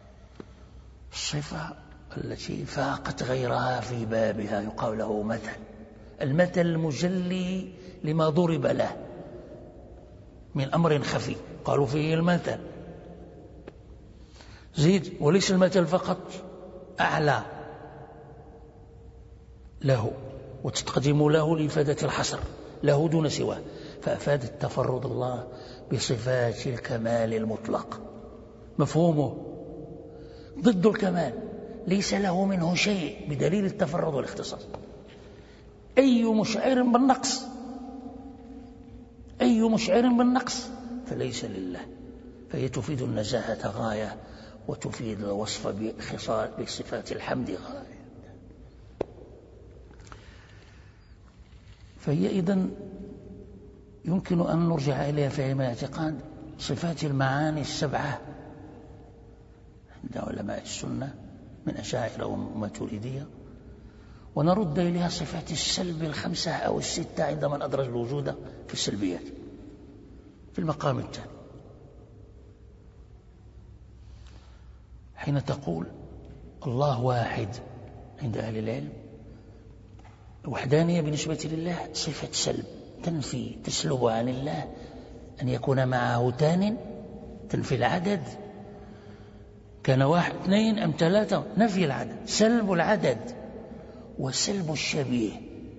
الصفة التي فاقت غيرها في بابها يقال له مثل، المثل المجلي لما ضرب له من أمر خفي قالوا فيه المثل. زيد، وليس المثل فقط، أعلى له، وتتقدم له لإفادة الحصر، له دون سواه، فأفاد التفرد الله بصفات الكمال المطلق. مفهومه ضد الكمال، ليس له منه شيء بدليل التفرد والاختصاص. أي مشعر بالنقص فليس لله، فهي تفيد النزاهة غاية، وتفيد الوصف بصفات الحمد غاية. فهي إذن يمكن أن نرجع إليها في علم الاعتقاد صفات المعاني السبعة عند علماء السنة من أشاعرة وماتريدية، ونرد إليها صفات السلب الخمسة أو الستة عندما أدرج الوجود في السلبيات في المقام الثاني. حين تقول الله واحد عند أهل العلم، وحدانية بالنسبة لله صفة سلب، تنفي تسلب عن الله أن يكون معه ثان، تنفي العدد، كان واحد اثنين أم ثلاثة، نفي العدد، سلب العدد، وسلب الشبيه،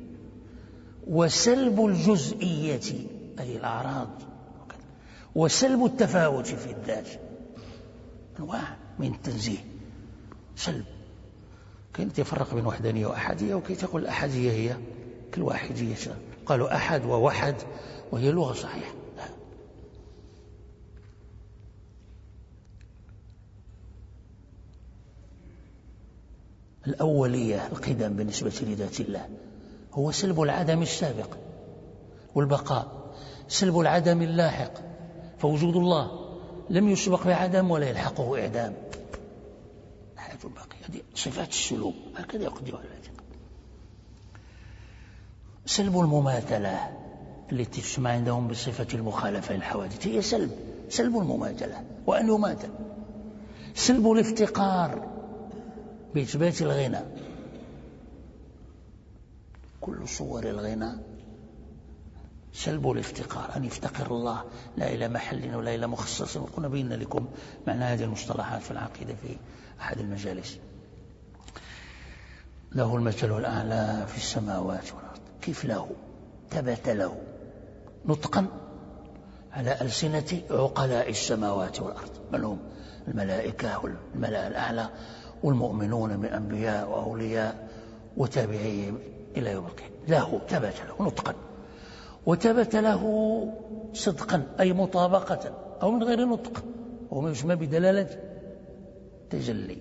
وسلب الجزئية أي الأعراض، وسلب التفاوت في الذات، أنواع من التنزيه. سلب كيف يفرق بين وحدانية وأحدية، وكيف تقول الأحدية هي كالواحدية، قالوا أحد ووحد وهي لغة صحيحة. الأولية القدم بالنسبة لذات الله هو سلب العدم السابق والبقاء، سلب العدم اللاحق، فوجود الله لم يسبق بعدم ولا يلحقه إعدام، حياة الباقية. هذه صفات السلوك، هكذا يقدرها العلم. سلب المماثلة التي تسمى عندهم بصفة المخالفة للحوادث هي سلب المماثلة، وأن يماثل. سلب الافتقار بإثبات الغنى، كل صور الغنى سلب الافتقار، أن يفتقر الله لا إلى محل ولا إلى مخصص. وقلنا بينا لكم معنى هذه المصطلحات في العقيدة في أحد المجالس. له المثل الأعلى في السماوات والأرض. كيف له؟ ثبت له نطقا على ألسنة عقلاء السماوات والأرض، من هم الملائكة والملأ الأعلى والمؤمنون من أنبياء وأولياء وتابعيهم إلى يوم القيامة. له ثبت له نطقا، وثبت له صدقا أي مطابقة أو من غير نطق، وما يسمى بدلالة تجلي،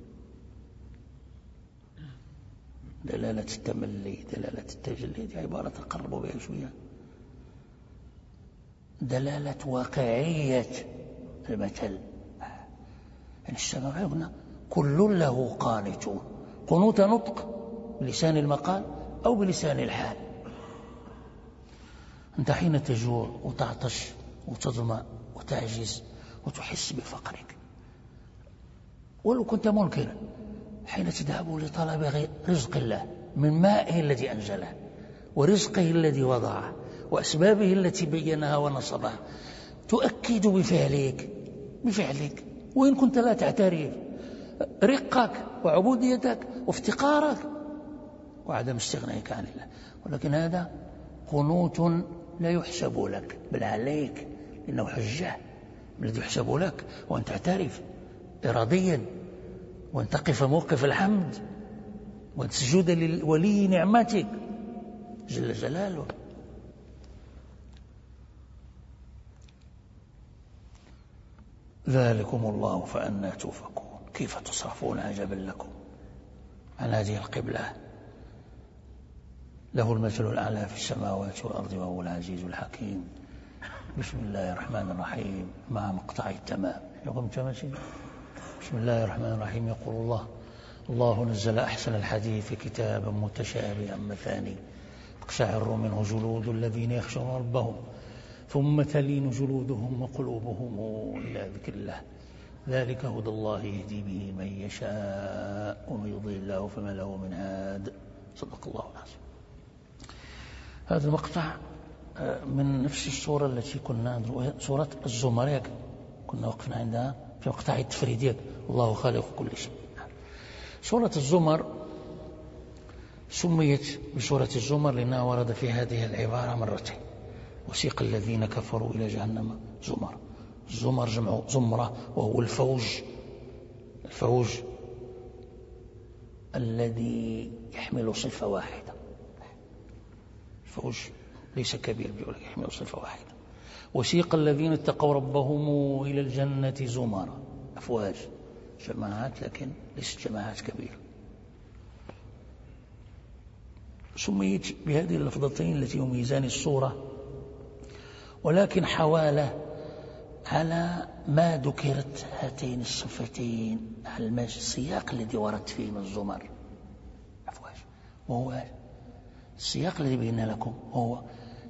دلالة التملي، دلالة التجلي، دي عبارة تقربوا بها شوية. دلالة واقعية المثل، يعني السماع هنا كل له قانتون، قنوت نطق بلسان المقال أو بلسان الحال. أنت حين تجوع وتعطش وتظمأ وتعجز وتحس بفقرك، ولو كنت منكرا، حين تذهب لطلب رزق الله من مائه الذي أنزله ورزقه الذي وضعه وأسبابه التي بينها ونصبها، تؤكد بفعلك وإن كنت لا تعترف رقك وعبوديتك وافتقارك وعدم استغنائك عن الله. ولكن هذا قنوت لا يحسب لك بل عليك، إنه حجة الذي يحسب لك وأن تعترف إراديا، وأن تقف موقف الحمد، وأن تسجد لولي نعمتك جل جلاله. ذلكم الله فأنى توفكون. كيف تصرفون عجبا لكم عن هذه القبلة؟ له المثل الأعلى في السماوات والأرض وهو العزيز الحكيم. بسم الله الرحمن الرحيم مع مقطع التمام. بسم الله الرحمن الرحيم. يقول الله نزل أحسن الحديث كتابا متشابها مثاني تقشعر منه جلود الذين يخشون ربهم ثم تلين جلودهم وقلوبهم إلى ذكر الله. ذلك هدى الله يهدي به من يشاء ومن يضلل الله فما له من هاد. صدق الله العظيم. هذا المقطع من نفس السورة التي كنا سورة الزمر، كنا وقفنا عندها في مقطع التفريدية الله خالق كل شيء. سورة الزمر سميت بسورة الزمر لأنها ورد في هذه العبارة مرتين: وسيق الذين كفروا إلى جهنم زمر. الزمر جمع زمرة وهو الفوج الذي يحمل صفة واحدة. الفوج ليس كبير بيقولك يحمل صفة واحدة. وسيق الذين اتقوا ربهم إلى الجنة زمرا، أفواج جماعات لكن ليست جماعات كبيرة. سميت بهذه اللفظتين التي يميزان الصورة، ولكن حوالة على ما ذكرت هاتين الصفتين على السياق الذي ورد فيه من الزمر أفواج، وهو السياق الذي بينا لكم هو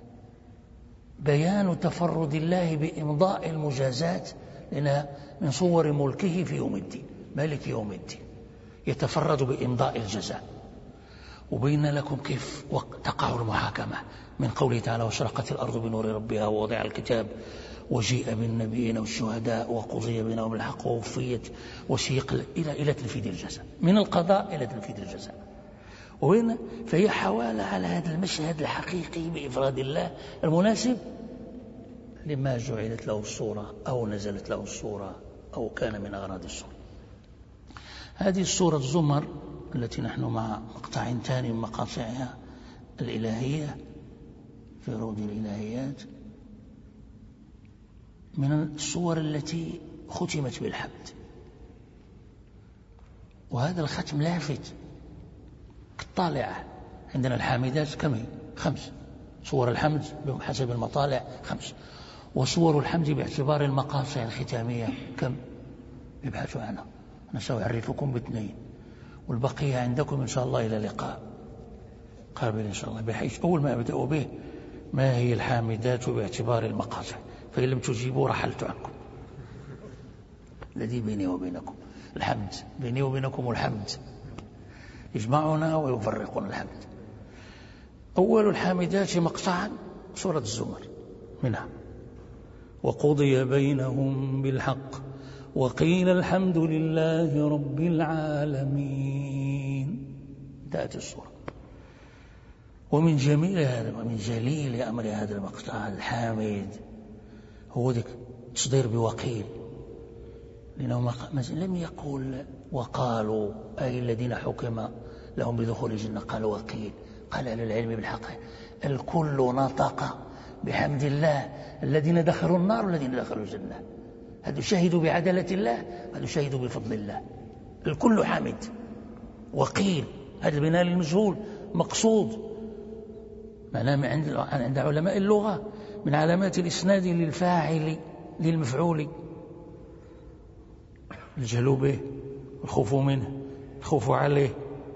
بيان تفرد الله بإمضاء المجازات، لأنها من صور ملكه في يوم الدين، مالك يوم الدين يتفرد بإمضاء الجزاء. وبين لكم كيف تقع المحاكمة من قوله تعالى: واشرقت الأرض بنور ربها ووضع الكتاب وجيء بالنبيين والشهداء وقضي بينهم بالحق ووفيت وسيق إلى تنفيذ الجزاء، من القضاء إلى تنفيذ الجزاء. وهنا فهي حوالة على هذا المشهد الحقيقي بإفراد الله المناسب لما جعلت له الصورة أو نزلت له الصورة أو كان من أغراض الصورة. هذه الصورة الزمر التي نحن مع مقطع ثاني من مقاطعها الإلهية في روض الإلهيات، من الصور التي ختمت بالحمد. وهذا الختم لافت كالطالعة. عندنا الحامدات كم هي؟ 5 صور الحمد بحسب المطالع 5، وصور الحمد باعتبار المقاطع الختامية كم؟ ابحثوا عنها، أنا سأعرفكم ب2، والبقية عندكم إن شاء الله إلى لقاء قابل إن شاء الله، بحيث أول ما أبدأ به ما هي الحامدات باعتبار المقاطع، فإن لم تجيبوا رحلت عنكم. الذي بيني وبينكم الحمد، بيني وبينكم الحمد يجمعنا ويفرقنا الحمد. أول الحامدات مقطعا سورة الزمر، منها: وقضي بينهم بالحق وقيل الحمد لله رب العالمين. انتهت السورة. ومن جميل هذا ومن جليل أمر هذا المقطع الحامد هو ذلك تصدير بوقيل، لأنه لم يقول وقالوا أي الذين حكم لهم بدخول الجنة، قال وقيل، قال أهل العلم بالحق الكل نطق بحمد الله، الذين دخلوا النار والذين دخلوا الجنة، هذا شهدوا بعدالة الله وهذا شهدوا بفضل الله، الكل حمد. وقيل هذا البناء للمجهول مقصود معناه عند علماء اللغة من علامات الإسناد للفاعل للمفعول، الجهل به، الخوف منه، الخوف عليه،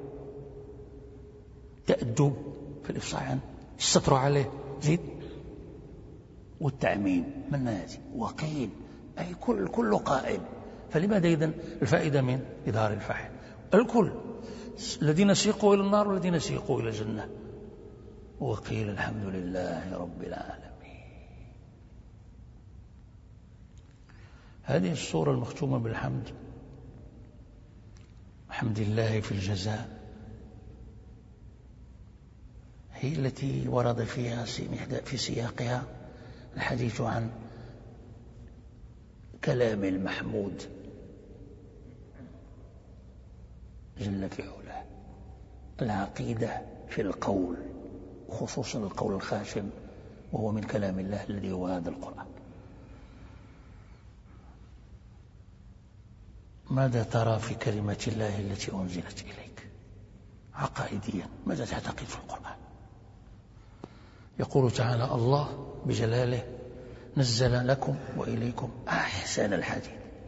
تأدب في الإفصاح عنه، الستر عليه، زيد، والتعميم من هذه. وقيل أي كل قائل، فلماذا إذن الفائدة من إظهار الفاعل؟ الكل، الذين سيقوا إلى النار والذين سيقوا إلى الجنة. وقيل الحمد لله رب العالمين. هذه السورة المختومة بالحمد، حمد الله في الجزاء، هي التي ورد فيها في سياقها الحديث عن كلام المحمود جل في علاه، العقيدة في القول، خصوصا القول الخاشن وهو من كلام الله الذي هو هذا القرآن. ماذا ترى في كلمة الله التي أنزلت إليك عقائديا؟ ماذا تعتقد في القرآن؟ يقول تعالى الله بجلاله نزل لكم وإليكم أحسن الحديث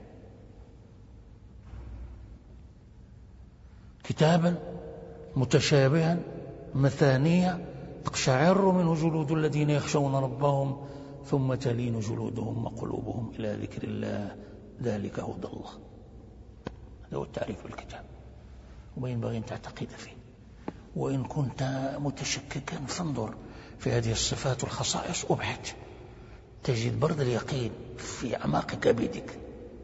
كتابا متشابها مثانية تقشعر منه جلود الذين يخشون ربهم ثم تلين جلودهم وقلوبهم إلى ذكر الله ذلك هدى الله. هذا هو التعريف بالكتاب وما ينبغي أن تعتقد فيه. وإن كنت متشككا فانظر في هذه الصفات والخصائص أبحث، تجد برد اليقين في أعماق كبدك.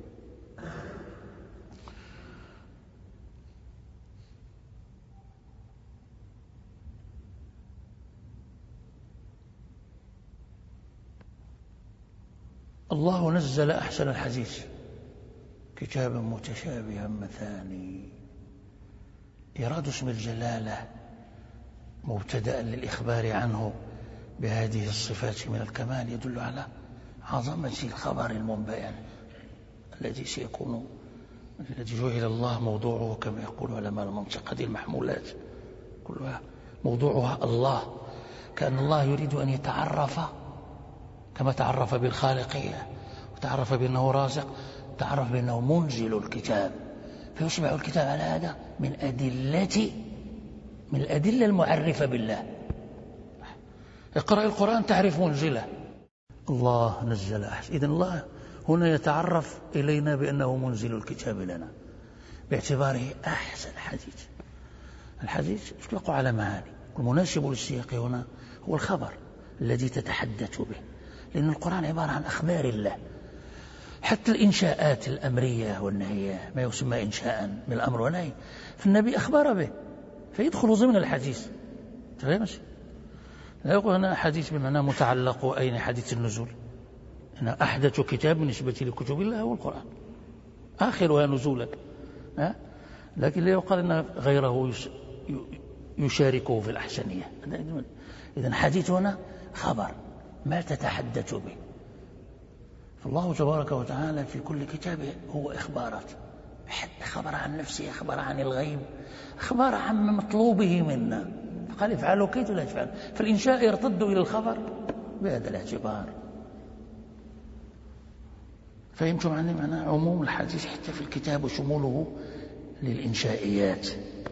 الله نزل أحسن الحديث كتابا متشابها مثاني. إيراد اسم الجلالة مبتدأ للإخبار عنه بهذه الصفات من الكمال يدل على عظمة الخبر المنبئ الذي سيكون، الذي جعل الله موضوعه كما يقول علماء المنطق. هذه المحمولات كلها موضوعها الله، كأن الله يريد أن يتعرف كما تعرف بالخالقية وتعرف بأنه رازق، تعرف بأنه منزل الكتاب، فيصبح الكتاب على هذا من الأدلة المعرفة بالله. اقرأ القرآن تعرف منزله، الله نزل أحسن. إذن الله هنا يتعرف إلينا بأنه منزل الكتاب لنا باعتباره أحسن حديث. الحديث يطلق على معاني، والمناسب للسياق هنا هو الخبر الذي تتحدث به، لأن القرآن عبارة عن أخبار الله. حتى الإنشاءات الأمرية والنهية ما يسمى إنشاء من الأمر والنهي فالنبي أخبر به فيدخل ضمن الحديث. لا يقول هنا حديث بمعنى متعلق أين حديث النزول، هنا أحدث كتاب بالنسبة لكتب الله هو القرآن آخرها نزولا، لكن لا يقال أن غيره يشاركه في الأحسنية. إذن حديث هنا خبر ما تتحدث به. فالله تبارك وتعالى في كل كتابه هو إخبارات، خبر عن نفسه، خبر عن الغيب، خبر عن مطلوبه منا، قال افعلوا كيف لا تفعلوا. فالإنشاء يرتد إلى الخبر بهذا الاعتبار. فهمتم عني معنى عموم الحديث حتى في الكتاب وشموله للإنشائيات.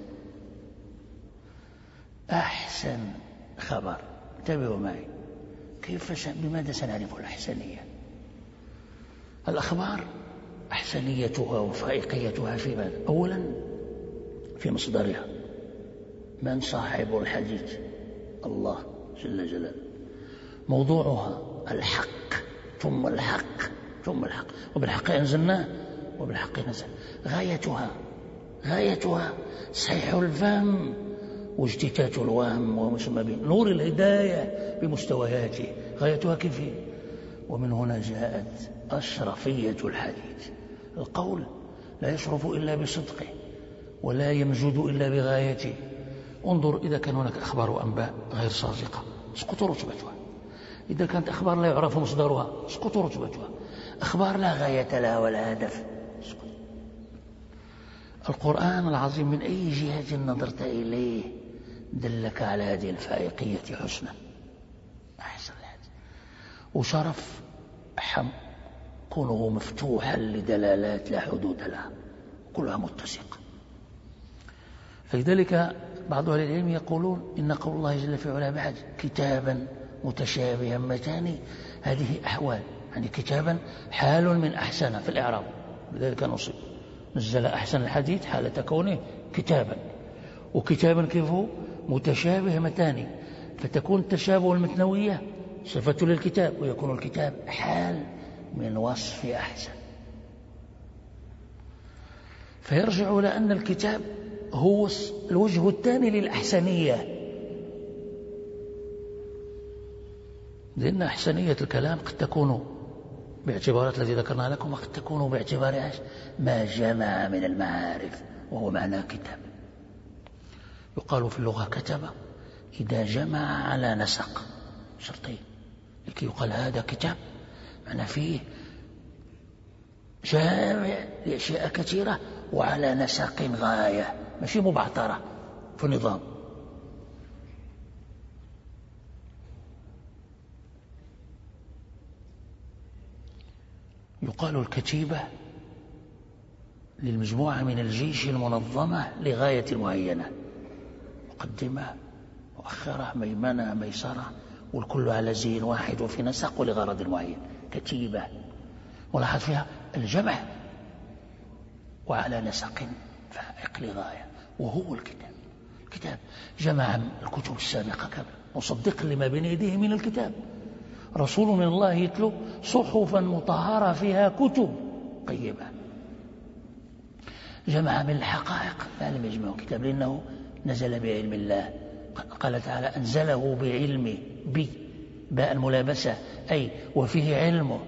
أحسن خبر، انتبهوا معي بماذا سنعرف الأحسنية؟ الأخبار أحسنيتها وفائقيتها في ماذا؟ أولا في مصدرها، من صاحب الحديث؟ الله جل جلاله. موضوعها الحق ثم الحق ثم الحق، وبالحق أنزلناه وبالحق نزل. غايتها صحيح الفهم واجتثاث الوهم ومسمى به نور الهداية بمستوياته، غايتها كيف. ومن هنا جاءت أشرفية الحديث. القول لا يشرف إلا بصدقه ولا يمجد إلا بغايته انظر إذا كان هناك أخبار وأنباء غير صادقة اسقط رتبتها، إذا كانت أخبار لا يعرف مصدرها اسقط رتبتها، أخبار لا غاية لها ولا هدف اسقط. القرآن العظيم من أي جهة نظرت إليه دلك على هذه الفائقية حسنا، أحسن الحديث وشرف كونه مفتوحا لدلالات لا حدود لها كلها متسقة. فلذلك بعض أهل العلم يقولون إن قول الله جل في علاه بعد كتابا متشابها مثاني، هذه أحوال، يعني كتابا حال من أحسن في الإعراب، لذلك نصب نزل أحسن الحديث حالة كونه كتابا، وكتابا كيف هو متشابه مثاني، فتكون التشابه المثنوية صفة للكتاب، ويكون الكتاب حال من وصف أحسن. فيرجع إلى أن الكتاب هو الوجه الثاني للأحسنية، لأن أحسنية الكلام قد تكون باعتبارات التي ذكرنا لكم، وقد تكون باعتبار ما جمع من المعارف وهو معنى كتاب. يقال في اللغة كتب إذا جمع على نسق شرطين، لكي يقال هذا كتاب معنى فيه جامع لأشياء كثيرة وعلى نسق غاية، ماشي مبعثرة في النظام. يقال الكتيبة للمجموعة من الجيش المنظمة لغاية معينة، مقدمة مؤخرة ميمنة ميسرة، والكل على زين واحد وفي نسق ولغرض معين، كتيبة. ولاحظ فيها الجمع وعلى نسق فائق لغاية، وهو الكتاب. الكتاب جمع الكتب السابقة كما مصدقا لما بين يديه من الكتاب، رسول من الله يتلو صحفا مطهرة فيها كتب قيمة. جمع من الحقائق ما لم يجمعه كتاب، لأنه نزل بعلم الله، قال تعالى أنزله بعلمه، باء الملابسة أي وفيه علمه.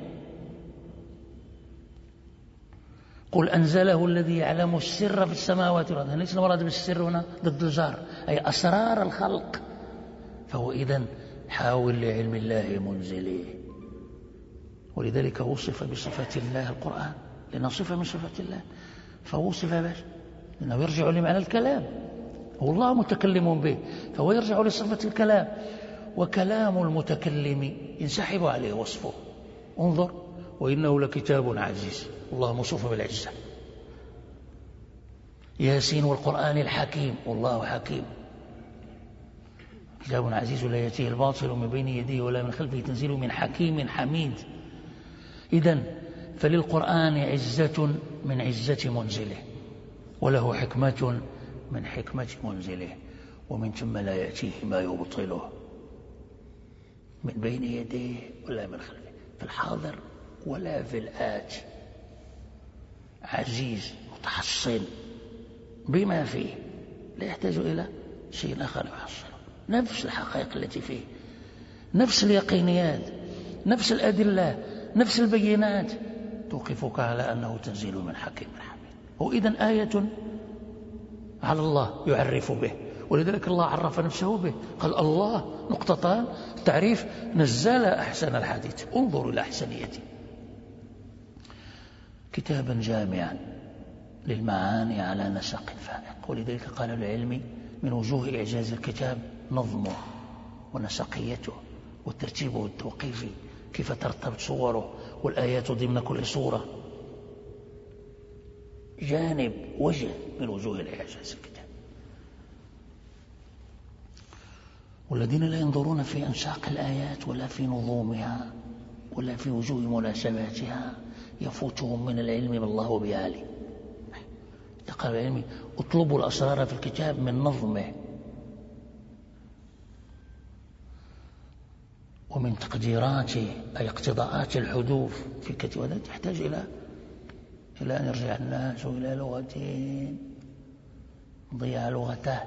قل أنزله الذي يعلم السر في السماوات والأرض، ليس المراد بالسر هنا ضد الجار، أي أسرار الخلق. فهو إذن حاول لعلم الله منزله، ولذلك وصف بصفات الله القرآن، لأنه صفة من صفات الله، فوصف باش لأنه يرجع لمعنى الكلام، هو الله متكلم به، فهو يرجع لصفة الكلام، وكلام المتكلم ينسحب عليه وصفه. انظر وإنه لكتاب عزيز، الله موصوف بالعزة. ياسين والقرآن الحكيم، والله حكيم. كتاب عزيز لا يأتيه الباطل من بين يديه ولا من خلفه، تنزيل من حكيم حميد. إذن فللقرآن عزة من عزة منزله، وله حكمة من حكمة منزله، ومن ثم لا يأتيه ما يبطله من بين يديه ولا من خلفه، في الحاضر ولا في الآت. عزيز متحصن بما فيه، لا يحتاج إلى شيء آخر يحصله، نفس الحقائق التي فيه، نفس اليقينيات، نفس الأدلة، نفس البينات، توقفك على أنه تنزيل من حكيم حميد. هو إذن آية على الله يعرف به، ولذلك الله عرف نفسه به، قال الله نقطتان تعريف نزل أحسن الحديث، انظروا إلى أحسنيته، كتابا جامعا للمعاني على نسق فائق. ولذلك قال العلم من وجوه إعجاز الكتاب نظمه ونسقيته وترتيبه التوقيفي، كيف ترتبط صوره والآيات ضمن كل صورة، جانب وجه من وجوه الإعجاز الكتاب. والذين لا ينظرون في أنساق الآيات ولا في نظومها ولا في وجوه مناسباتها يفوتهم من العلم ما الله بعالم. قال العلم اطلبوا الأسرار في الكتاب من نظمه ومن تقديراته، أي اقتضاءات الحدوث في الكتاب، وهذا تحتاج إلى أن يرجع الناس إلى لغته، ضيع لغته،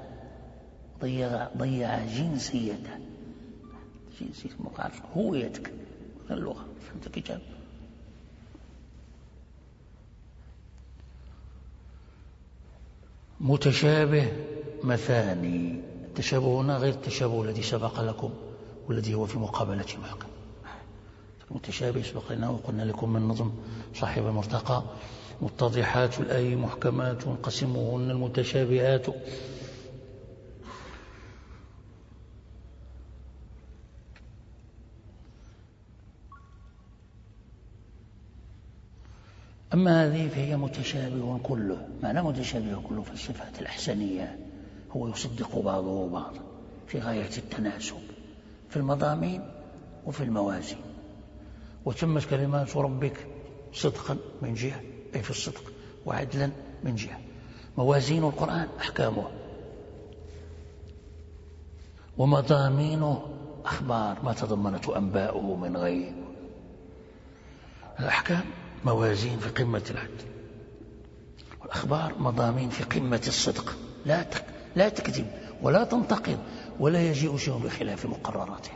ضيع جنسيته، جنسية مقارفة هويتك اللغة، فهمت الكتاب. متشابه مثاني، التشابه هنا غير التشابه الذي سبق لكم والذي هو في مقابلة المحكم. متشابه سبق لنا وقلنا لكم من نظم صاحب المرتقى: متضحات الآي محكمات قسموهن المتشابهات. أما هذه فهي متشابه كله. معنى متشابه كله في الصفات الأحسنية هو يصدق بعضه بعضا في غاية التناسب في المضامين وفي الموازين. وتمت كلمات ربك صدقا من جهة أي في الصدق، وعدلا من جهة. موازين القرآن أحكامه، ومضامينه أخبار ما تضمنته أنباؤه من غيب. الأحكام موازين في قمة العدل، والأخبار مضامين في قمة الصدق، لا تكذب ولا تنتقد ولا يجيء شيء بخلاف مقرراته.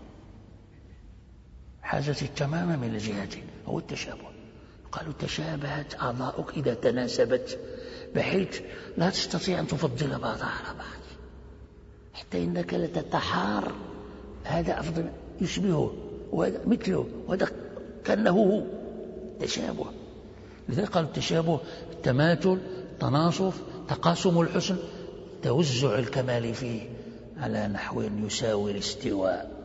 حاجة التمام من الجهتين هو التشابه. قالوا تشابهت أعضاؤك إذا تناسبت بحيث لا تستطيع أن تفضل بعضها على بعض، حتى إنك لتتحار هذا أفضل يشبهه وهذا مثله وهذا كأنه هو. تشابه. لذلك قالوا التشابه التماثل، تناصف، تقاسم الحسن، توزع الكمال فيه على نحو يساوي الاستواء.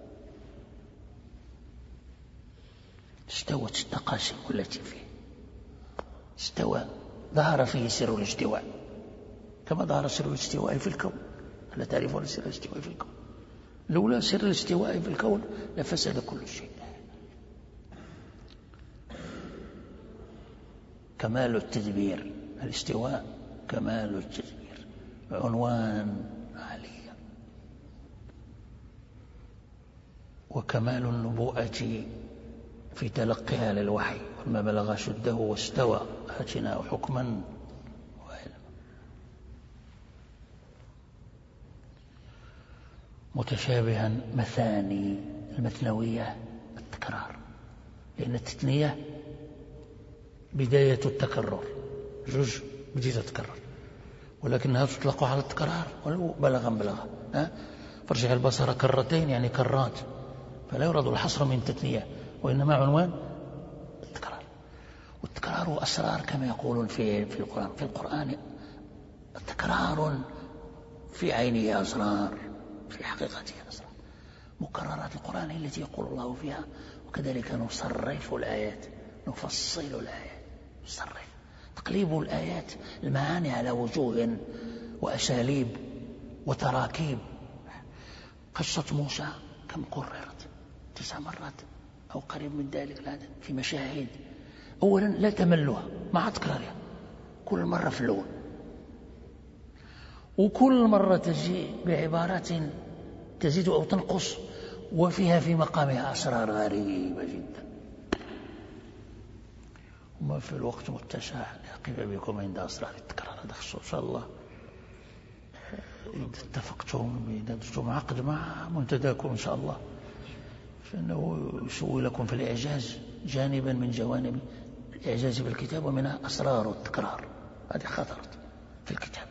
استوت التقاسم التي فيه، استوى، ظهر فيه سر الاستواء كما ظهر سر الاستواء في الكون. ألا تعرفون سر الاستواء في الكون؟ لولا سر الاستواء في الكون لفسد كل شيء. كمال التدبير، الاستواء كمال التدبير، عنوان عالي. وكمال النبوءة في تلقيها للوحي، ولما بلغ شده واستوى آتناه حكما وعلما. متشابها مثاني، المثنوية التكرار، لأن التثنية بداية التكرر، جوج بديت تتكرر، ولكنها تطلق على التكرار ولو بلغا. فارجع البصر كرتين يعني كرات، فلا يراد الحصر من التثنية وإنما عنوان التكرار. والتكرار أسرار كما يقولون في القرآن التكرار في عينه أسرار، في حقيقته أسرار. مكررات القرآن التي يقول الله فيها وكذلك نصرف الآيات، نفصل الآيات، نصرف، تقليب الآيات المعاني على وجوه وأساليب وتراكيب. قصة موسى كم كررت؟ 9 مرات أو قريب من ذلك العدد في مشاهد. أولا لا تملها مع تكرارها، كل مرة في اللون، وكل مرة تجي بعبارات تزيد أو تنقص، وفيها في مقامها أسرار غريبة جدا. وما في الوقت متسع لأقف بكم عند أسرار التكرار. هذا خصوصا إن شاء الله إذا اتفقتم، إذا درتم عقد مع منتداكم إن شاء الله، فإنه يسوي لكم في الإعجاز جانبا من جوانب الإعجاز بالكتاب، ومنها أسرار التكرار. هذه خطرت في الكتاب.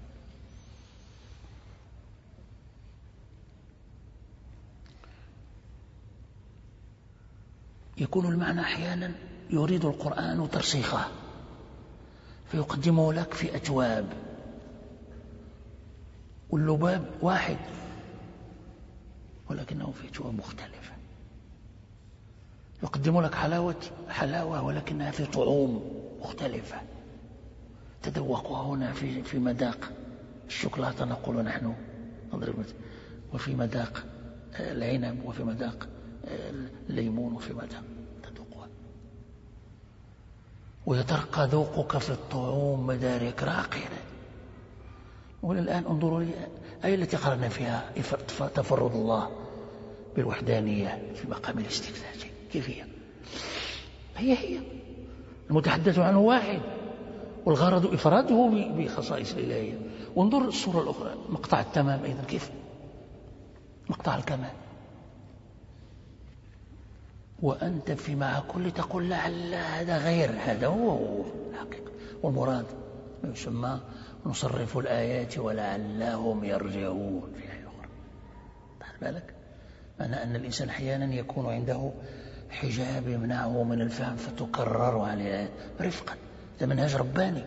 يكون المعنى أحيانا يريد القرآن ترسيخه فيقدمه لك في أجواب، واللباب واحد ولكنه في أجواب مختلفة. يقدم لك حلاوة ولكنها في طعوم مختلفة. تذوقها هنا في مذاق الشوكولاتة نقول نحن نضرب، وفي مذاق العنب، وفي مذاق الليمون، وفي مذاق تذوقها. ويترقى ذوقك في الطعوم مدارك راقية. والآن انظروا لي الآية التي قرأنا فيها تفرد الله بالوحدانية في مقام الاستثناء، كيف هي المتحدث عنه واحد، والغرض إفراده بخصائص الإلهية. وانظر الصورة الأخرى، مقطع التمام أيضا كيف مقطع الكمال. وأنت في مع كل تقول لعل هذا غير هذا، هو الحقيقة والمراد ما يسمى نصرف الآيات ولعلهم يرجعون في آية أخرى. تعال بالك أن الإنسان أحيانا يكون عنده حجاب يمنعه من الفهم فتكرر عليه الآيات رفقا. هذا منهج رباني،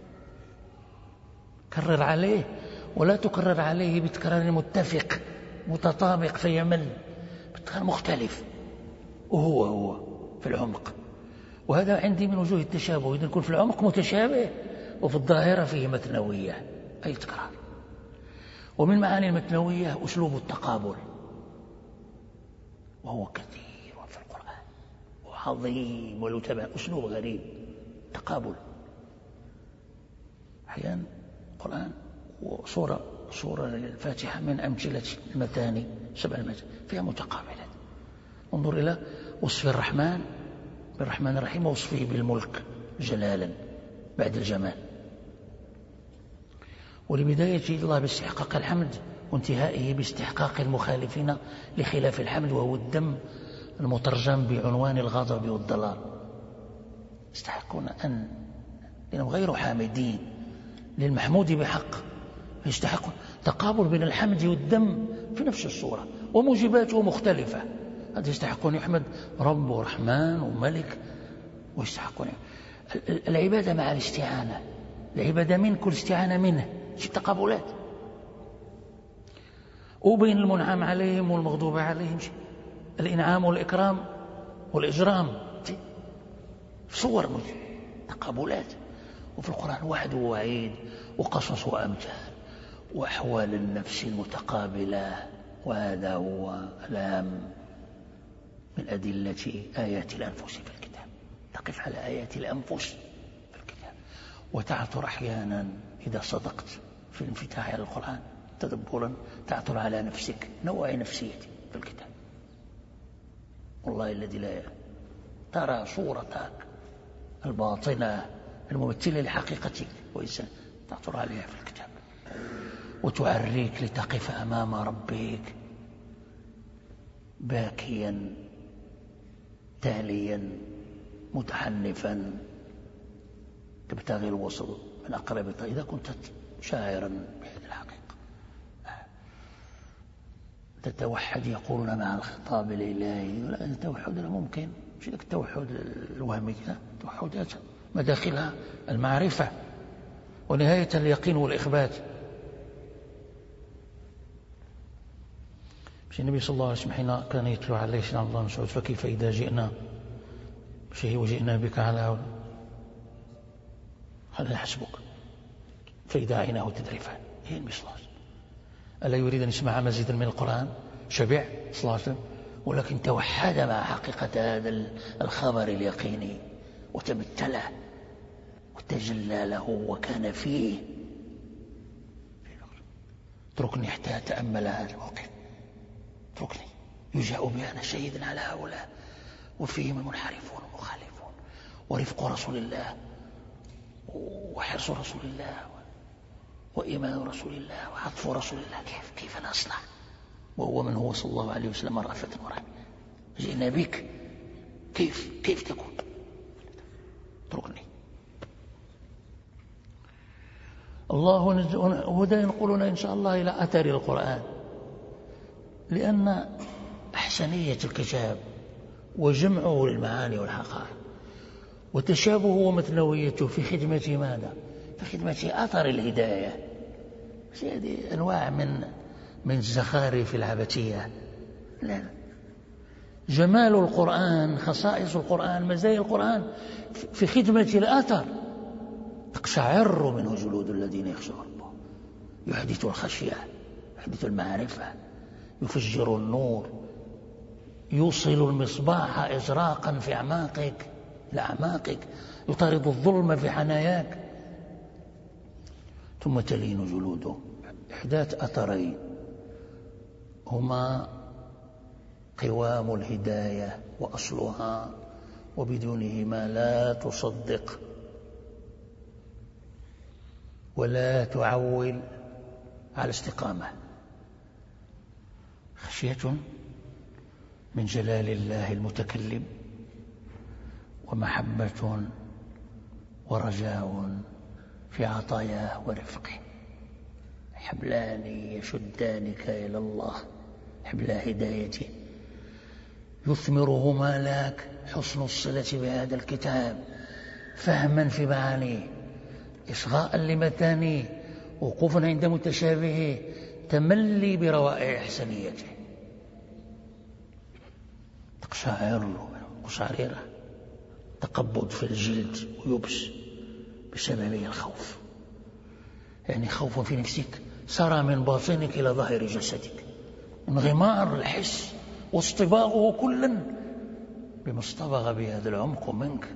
كرر عليه ولا تكرر عليه بتكرار متفق متطابق فيمل، بتكرار مختلف وهو في العمق. وهذا عندي من وجوه التشابه، إذا يكون في العمق متشابه وفي الظاهرة فيه متنوية أي تكرار. ومن معاني المتنوية أسلوب التقابل، وهو كثير في القرآن وعظيم ويتبع أسلوب غريب تقابل. أحيانا القرآن وصورة الفاتحة من أمثلة المثاني 7 المثاني فيها متقابلات. انظر إلى وصف الرحمن بالرحمن الرحيم ووصفه بالملك جلالا بعد الجمال، ولبداية الله باستحقاق الحمد وانتهائه باستحقاق المخالفين لخلاف الحمد، وهو الدم المترجم بعنوان الغضب والضلال. يستحقون لأنهم غير حامدين للمحمود بحق، يستحقون تقابل بين الحمد والدم في نفس الصورة وموجباته مختلفة. هذا يستحقون يحمد رب ورحمن وملك، ويستحقون العبادة مع الاستعانة، العبادة منك والاستعانة منه، شيء تقابلات. وبين المنعم عليهم والمغضوب عليهم شيء، الإنعام والإكرام والإجرام صور تقابلات. وفي القرآن وعد ووعيد وقصص وأمثال وأحوال النفس المتقابلة. وهذا هو الأهم من أدلة آيات الأنفس في الكتاب. تقف على آيات الأنفس في الكتاب وتعثر أحيانا إذا صدقت في الانفتاح على القرآن تدبرا، تعثر على نفسك نوع نفسيتي في الكتاب. والله الذي لا ترى صورتك الباطنة الممثلة لحقيقتك وإنسان تعثر عليها في الكتاب، وتعريك لتقف أمام ربك باكيا تاليا متحنفا تبتغي الوصل من أقرب طريق إذا كنت شاعرا بهذه الحقيقة. تتوحد يقولون مع الخطاب الإلهي، لا التوحد ممكن مش لك التوحد الوهمي، توحدات مداخلها المعرفة ونهاية اليقين والإخبات. مش النبي صلى الله عليه وسلم حين كان يتلو عليه سيدنا الله مسعود فكيف إذا جئنا شيء وجئنا بك على هؤلاء، هذا حسبك فإذا عيناه تذرفان. هي النبي صلى الله عليه وسلم ألا يريد أن يسمع مزيدا من القرآن؟ شبع صلى الله عليه وسلم، ولكن توحد مع حقيقة هذا الخبر اليقيني وتمثله وتجلى له وكان فيه. اتركني حتى أتأمل هذا الموقف، اتركني يجاء بأنا شهيدا على هؤلاء وفيهم المنحرفون والمخالفون، ورفق رسول الله وحرص رسول الله وإيمان رسول الله وعطف رسول الله. كيف نصنع وهو من هو صلى الله عليه وسلم رأفة ورحمة؟ جئنا بك كيف تكون؟ اتركني. الله هدى ينقلنا إن شاء الله إلى أثر القرآن، لأن أحسنية الكتاب وجمعه للمعاني والحقائق وتشابهه ومتنويته في خدمة ماذا؟ في خدمة أثر الهداية. هذه أنواع من الزخارف العبثية. لا، جمال القرآن، خصائص القرآن، مزايا القرآن في خدمة الأثر. تقشعر منه جلود الذين يخشون ربهم، يحدث الخشية، يحدث المعرفة، يفجر النور، يوصل المصباح إزراقا في أعماقك، يطارد الظلم في حناياك. ثم تلين جلوده. إحداث أثرين هما قوام الهداية وأصلها، وبدونهما لا تصدق ولا تعول على استقامة. خشية من جلال الله المتكلم، ومحبة ورجاء في عطاياه ورفقه، حبلان يشدانك إلى الله، حبلا هدايته، يثمرهما لك حسن الصلة بهذا الكتاب، فهما في معانيه، إصغاء لمتانيه، وقوفا عند متشابهه، تملي بروائع إحسانيته، تقشعر قشعريرة، تقبض في الجلد ويبس بسبب الخوف، يعني خوف في نفسك سرى من باطنك إلى ظاهر جسدك، انغمار الحس واصطباغه كلا بما اصطبغ بهذا العمق منك.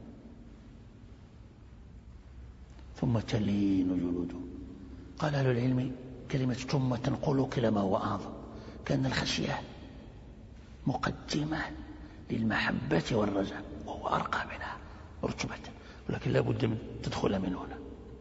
ثم تلين جلوده. قال أهل العلم كلمة ثم تنقل كلما هو أعظم، كأن الخشية مقدمة للمحبة والرجاء، وهو أرقى منها رتبة، ولكن لا بد من تدخل من هنا.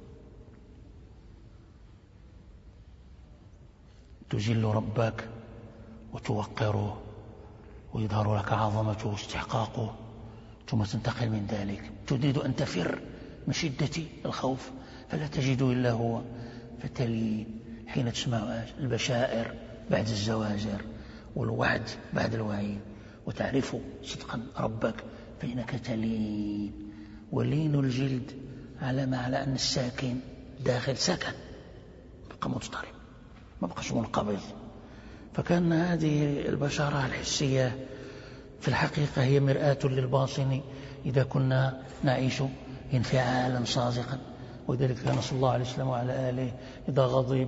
تجل ربك وتوقره ويظهر لك عظمته واستحقاقه، ثم تنتقل من ذلك تريد أن تفر من شدة الخوف فلا تجد إلا هو، فتلين حين تسمع البشائر بعد الزواجر والوعد بعد الوعيد، وتعرف صدقا ربك فإنك تلين. ولين الجلد على أن الساكن داخل سكن، بقى مضطرب ما بقاش منقبض. فكان هذه البشرة الحسية في الحقيقة هي مرآة للباطن إذا كنا نعيش انفعالا صادقا. وذلك كان صلى الله عليه وسلم وعلى آله إذا غضب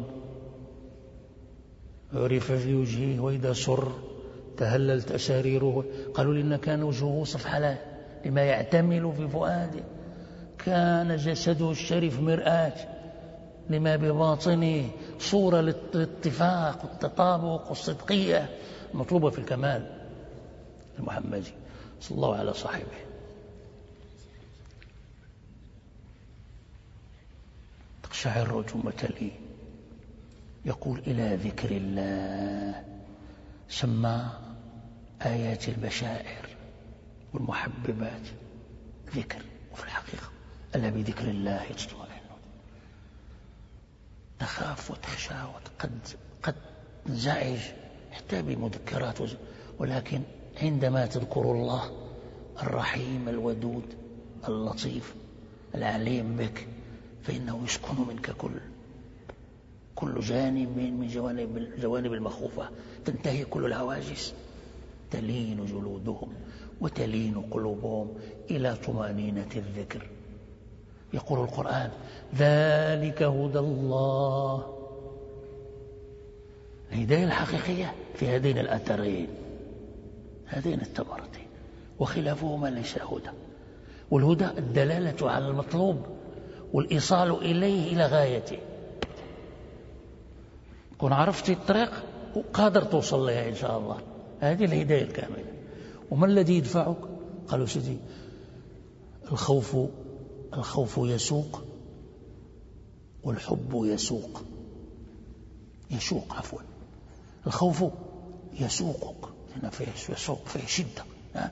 عرف في وجهه، وإذا سر تهللت أساريره. قالوا لنا كان وجهه صفحلات لما يعتمل في فؤاده، كان جسده الشريف مرآة لما بباطنه، صورة للاتفاق والتطابق والصدقية المطلوبة في الكمال المحمدي صلى الله على صاحبه. تقشعر ثم تلين. يقول إلى ذكر الله، سمى آيات البشائر والمحببات ذكر، وفي الحقيقة ألا بذكر الله تطمئن. تخاف وتخشى وقد تنزعج حتى بمذكرات، ولكن عندما تذكر الله الرحيم الودود اللطيف العليم بك فإنه يسكن منك كل جانب من جوانب المخوفة، تنتهي كل الهواجس، تلين جلودهم وتلين قلوبهم إلى طمأنينة الذكر. يقول القرآن ذلك هدى الله. الهداية الحقيقية في هذين الأثرين، هذين الثمرتين، وخلافهما ليس هدى. والهدى الدلالة على المطلوب والإيصال إليه إلى غايته. كن عرفت الطريق وقادر توصل لها إن شاء الله، هذه الهداية الكاملة. وما الذي يدفعك؟ قالوا سيدي الخوف يسوق، والحب يسوق. الخوف يسوقك، هنا فيه يسوق، فيه شدة،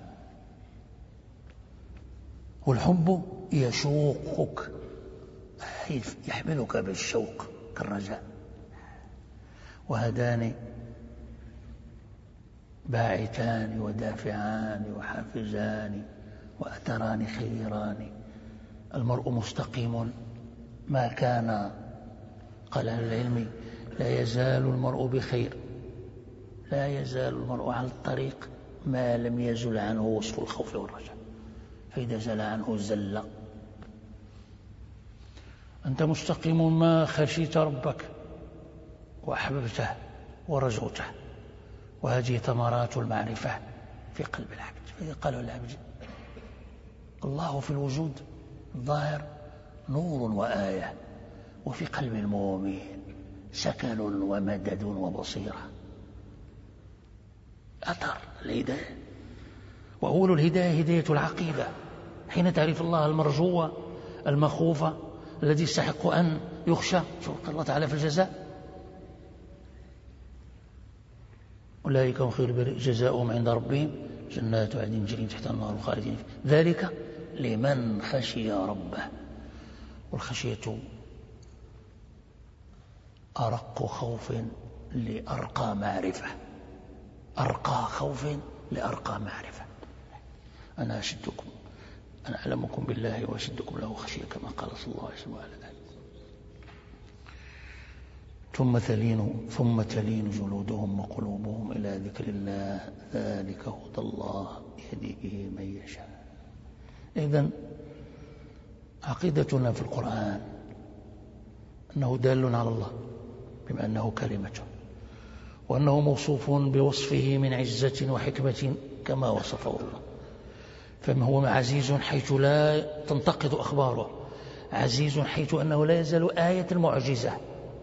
والحب يشوقك، يحملك بالشوق كالرجاء. وهذان باعثان ودافعان وحافزان وأثران خيران. المرء مستقيم ما كان، قال أهل العلم لا يزال المرء بخير، لا يزال المرء على الطريق ما لم يزل عنه وصف الخوف والرجاء، فإذا زل عنه زل. أنت مستقيم ما خشيت ربك وأحببته ورجوته، وهذه ثمرات المعرفة في قلب العبد. فإذا قالوا العبد الله في الوجود ظاهر نور وآية، وفي قلب المؤمن سكن ومدد وبصيرة، أثر الهداية. وأول الهداية هداية العقيدة، حين تعرف الله المرجوة المخوفة الذي يستحق أن يخشى. شوف الله تعالى في الجزاء أولئك هم خير جزاؤهم عند ربهم جنات عدن تجري تحت النار خالدين ذلك لمن خشي ربه. والخشية أرق خوف لأرقى معرفة، أرقى خوف لأرقى معرفة. أنا أعلمكم بالله وأشدكم له خشية كما قال صلى الله عليه وسلم وعلى آله. ثم تلين جلودهم وقلوبهم إلى ذكر الله ذلك هدى الله يهدي به من يشاء. إذن عقيدتنا في القرآن أنه دال على الله بما أنه كلمة، وأنه موصوف بوصفه من عزة وحكمة كما وصفه الله. فهو عزيز حيث لا تنتقد أخباره، عزيز حيث أنه لا يزال آية المعجزة،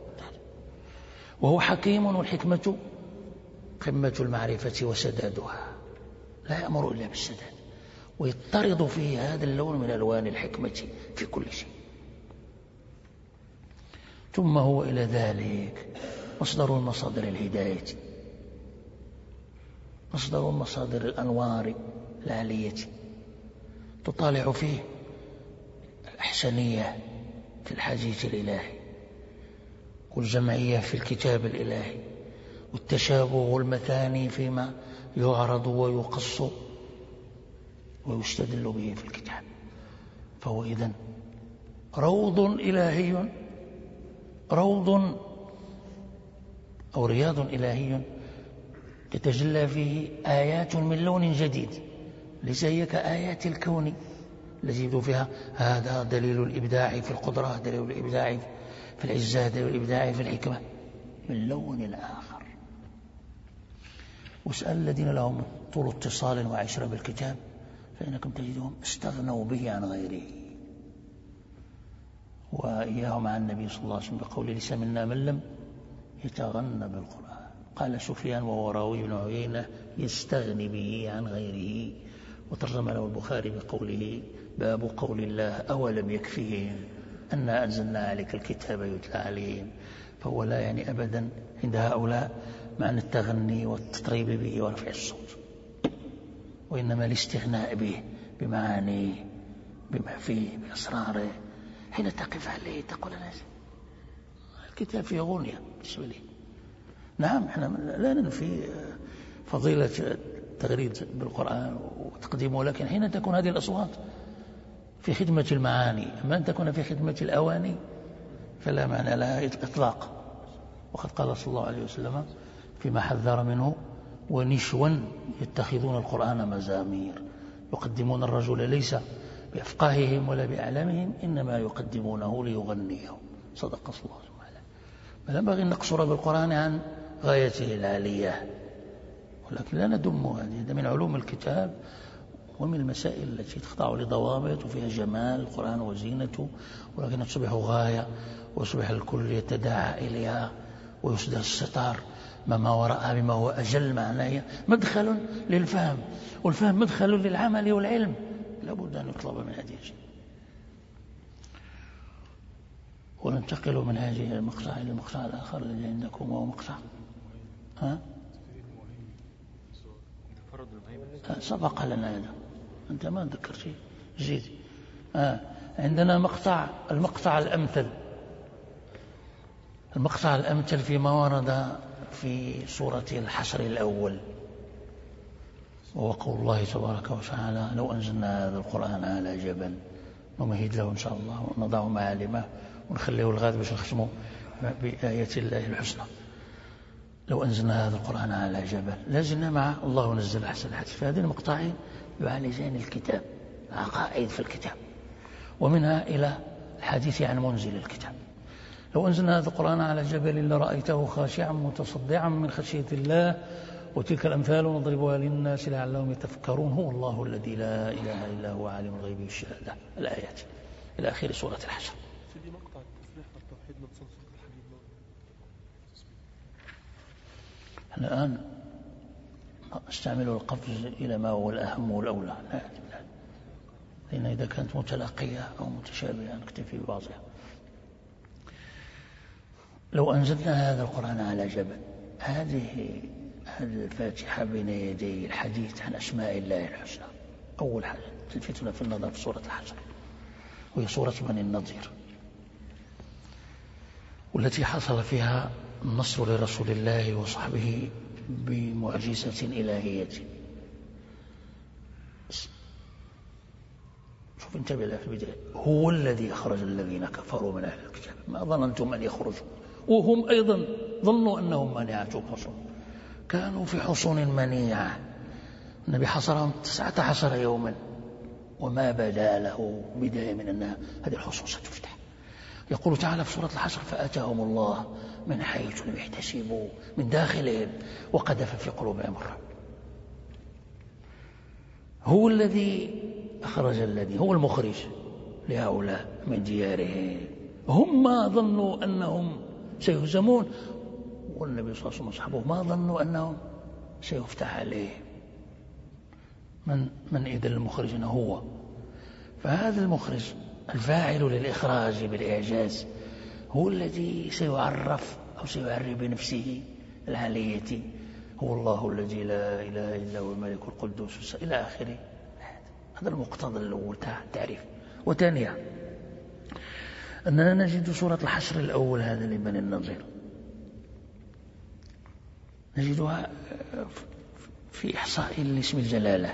وهو حكيم، والحكمة قمة المعرفة وسدادها، لا يأمر إلا بالسداد، ويضطرد فيه هذا اللون من ألوان الحكمة في كل شيء. ثم هو إلى ذلك مصدر مصادر الهداية، مصدر مصادر الأنوار العالية، تطالع فيه الأحسنية في الحديث الإلهي، والجمعية في الكتاب الإلهي، والتشابه والمثاني فيما يعرض ويقص ويستدل به في الكتاب. فهو إذن روض إلهي، روض أو رياض إلهي تتجلى فيه آيات من لون جديد، ليس هي كآيات الكون التي يبدو فيها هذا دليل الإبداع في القدرة، دليل الإبداع في العزة، دليل الإبداع في الحكمة، من لون آخر. واسأل الذين لهم طول اتصال وعشرة بالكتاب فإنكم تجدهم استغنوا به عن غيره، وإياهم عن النبي صلى الله عليه وسلم بقول ليس منا من لم يتغنى بالقرآن. قال سفيان وهو راوي بن عيينة يستغني به عن غيره. وترجم له البخاري بقوله باب قول الله أولم يكفيهم أنا أنزلنا عليك الكتاب يتلى عليهم. فهو لا يعني أبدا عند هؤلاء معنى التغني والتطريب به ورفع الصوت، وإنما الاستغناء به بمعانيه بما فيه بأسراره. حين تقف عليه تقول أنا الكتاب فيه غنية بالنسبة لي. نعم احنا لا ننفي فضيلة التغريد بالقرآن وتقديمه، لكن حين تكون هذه الأصوات في خدمة المعاني، أما أن تكون في خدمة الأواني فلا معنى لها إطلاق. وقد قال صلى الله عليه وسلم فيما حذر منه ونشوا يتخذون القرآن مزامير، يقدمون الرجل ليس بأفقاههم ولا بأعلامهم، إنما يقدمونه ليغنيهم. صدق صلى الله عليه وسلم. فلا ينبغي أن نقصر بالقرآن عن غايته العالية، ولكن لا ندم هذا من علوم الكتاب ومن المسائل التي تخضع لضوابط وفيها جمال القرآن وزينته، ولكن تصبح غاية ويصبح الكل يتداعى إليها ويسدى الستار ما وراءها بما هو أجل معناه مدخل للفهم، والفهم مدخل للعمل والعلم، لابد أن يطلب من هذه الشيء. وننتقل من هذه المقطع إلى المقطع الآخر الذي عندكم، وهو مقطع سبق لنا هذا، أنت ما ذكر شيء جديد. عندنا المقطع الأمثل. المقطع الأمثل فيما ورد في سورة الحشر الأول، وهو قول الله تبارك وتعالى لو أنزلنا هذا القرآن على جبل نمهد له إن شاء الله ونضعه معالمه ونخليه الغاد باش نختمه بآيات الله الحسنى. لو أنزلنا هذا القرآن على جبل لازلنا مع الله نزل أحسن الحديث. فهذه المقطعين يعالجان الكتاب، عقائد في الكتاب، ومنها إلى الحديث عن منزل الكتاب. لو أنزلنا هذا القرآن على جبل لرأيته خاشعا متصدعا من خشية الله وتلك الأمثال نضربها للناس لعلهم يتفكرون هو الله الذي لا إله إلا هو عالم الغيب والشهادة. الآيات إلى آخر سورة الحشر. سيدي مقطع التسبيح والتوحيد متصل بالحديث. احنا الآن نستعمل القفز إلى ما هو الأهم والأولى، لا لأن إذا كانت متلاقية أو متشابهة نكتفي ببعضها. لو أنزلنا هذا القرآن على جبل، هذه الفاتحة بين يدي الحديث عن أسماء الله الحسنى. أول حاجة تلفتنا في النظر في سورة الحشر وهي سورة بني النضير. والتي حصل فيها النصر لرسول الله وصحبه بمعجزة إلهية. شوف انتبه لها في البداية: هو الذي أخرج الذين كفروا من أهل الكتاب ما ظننتم أن يخرجوا وهم أيضا ظنوا أنهم مانعتهم حصون، كانوا في حصون منيعة. النبي حصرهم 19 يوما وما بدا له بداية من أن هذه الحصون ستفتح. يقول تعالى في سورة الحشر: فأتاهم الله من حيث لم يحتسبوا من داخلهم وقذف في قلوبهم الرعب. هو الذي أخرج الذي هو المخرج لهؤلاء من ديارهم. هم ما ظنوا أنهم سيهزمون، والنبي صلى الله عليه وسلم وصحبه ما ظنوا أنهم سيفتح عليهم. من إذن المخرج هو. فهذا المخرج الفاعل للإخراج بالإعجاز هو الذي سيعرف أو سيعرف بنفسه العلية: هو الله الذي لا إله إلا هو الملك القدوس إلى آخره. هذا المقتضى الأول تاع التعريف. وثانيا أننا نجد سورة الحشر الأول هذا لبني النضير نجدها في إحصاء لاسم الجلالة،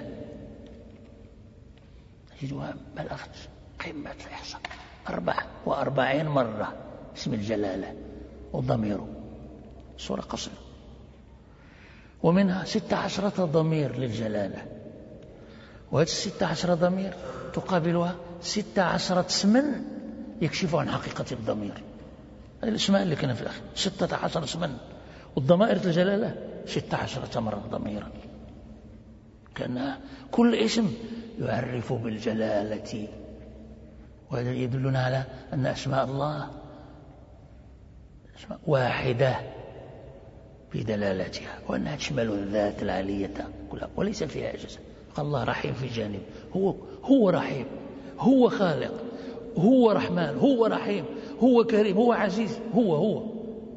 نجدها بلغت قمة الإحصاء 44 مرة اسم الجلالة وضميره. سورة قصيرة ومنها 16 ضمير للجلالة، وهذه 16 ضمير تقابلها 16 اسما يكشف عن حقيقة الضمير. هذه الاسماء اللي كان في الأخير 16 اسما، والضمائر الجلالة 16 مرة ضميرا، كان كل اسم يعرف بالجلالة. وهذا يدلنا على أن أسماء الله أسماء واحدة في دلالتها، وأنها تشمل الذات العلية كلها وليس فيها إعجاز. قال الله رحيم في جانب، هو رحيم، هو خالق، هو رحمن، هو رحيم، هو كريم، هو عزيز، هو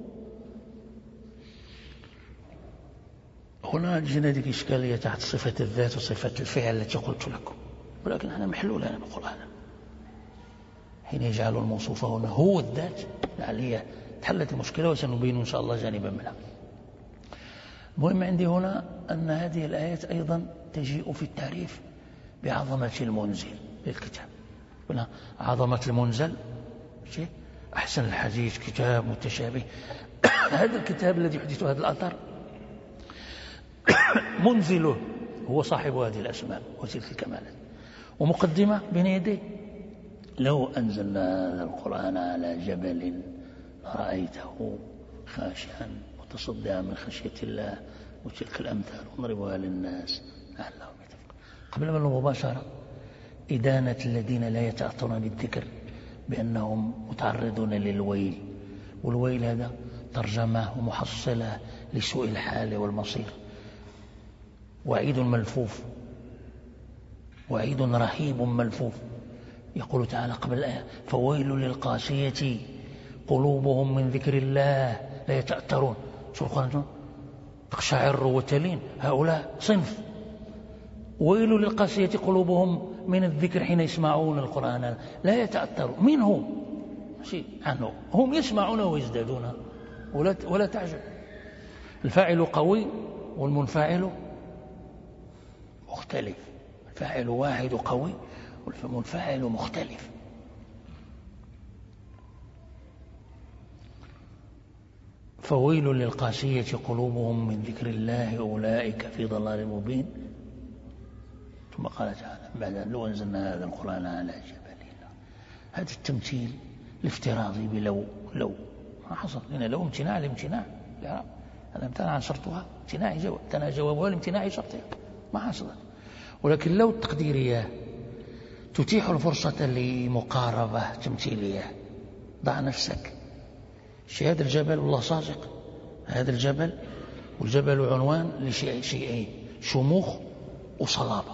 هنا جينا هذه الإشكالية تحت صفة الذات وصفة الفعل التي قلت لكم، ولكن أنا محلول هنا بالقرآن حين يجعل الموصوف هنا هو الذات العلية. تحلت المشكلة وسنبين إن شاء الله جانبا منها. المهم عندي هنا أن هذه الآيات أيضا تجيء في التعريف بعظمة المنزل للكتاب. هنا عظمة المنزل أحسن الحديث كتاب متشابه. هذا الكتاب الذي يحدث هذا الأثر منزله هو صاحب هذه الأسماء وتلك الكمالات. ومقدمة بين يديه: لو أنزلنا هذا القرآن على جبل رأيته خاشعا متصدعا من خشية الله، وتلك الأمثال نضربها للناس لعلهم يتفكرون. قبل من المباشرة إدانة الذين لا يتأثرون بالذكر بأنهم متعرضون للويل، والويل هذا ترجمة ومحصلة لسوء الحال والمصير. وعيد ملفوف، وعيد رهيب ملفوف. يقول تعالى قبل الآية: فويل للقاسية قلوبهم من ذكر الله لا يتأثرون. شو القرآن تقشعر وتلين، هؤلاء صنف. ويل للقاسية قلوبهم من الذكر حين يسمعون القرآن لا يتأثرون. من هم؟ شيء عنه، هم يسمعون ويزدادون ولا تعجب. الفاعل قوي والمنفعل مختلف. الفاعل واحد قوي والمنفعل مختلف. فويل للقاسية قلوبهم من ذكر الله أولئك في ضلال مبين. ثم قال تعالى بعد: لو أنزلنا هذا القرآن على جبل. هذا التمثيل الافتراضي بلو ما حصل لنا. لو امتناع الامتناع، هذا امتنع عن شرطها، امتناع جوابها لامتناع شرطها، ما حصل. ولكن لو التقديرية تتيح الفرصة لمقاربة تمثيلية، ضع نفسك هذا الجبل، والله صادق، هذا الجبل، والجبل عنوان لشيئين: شموخ وصلابة.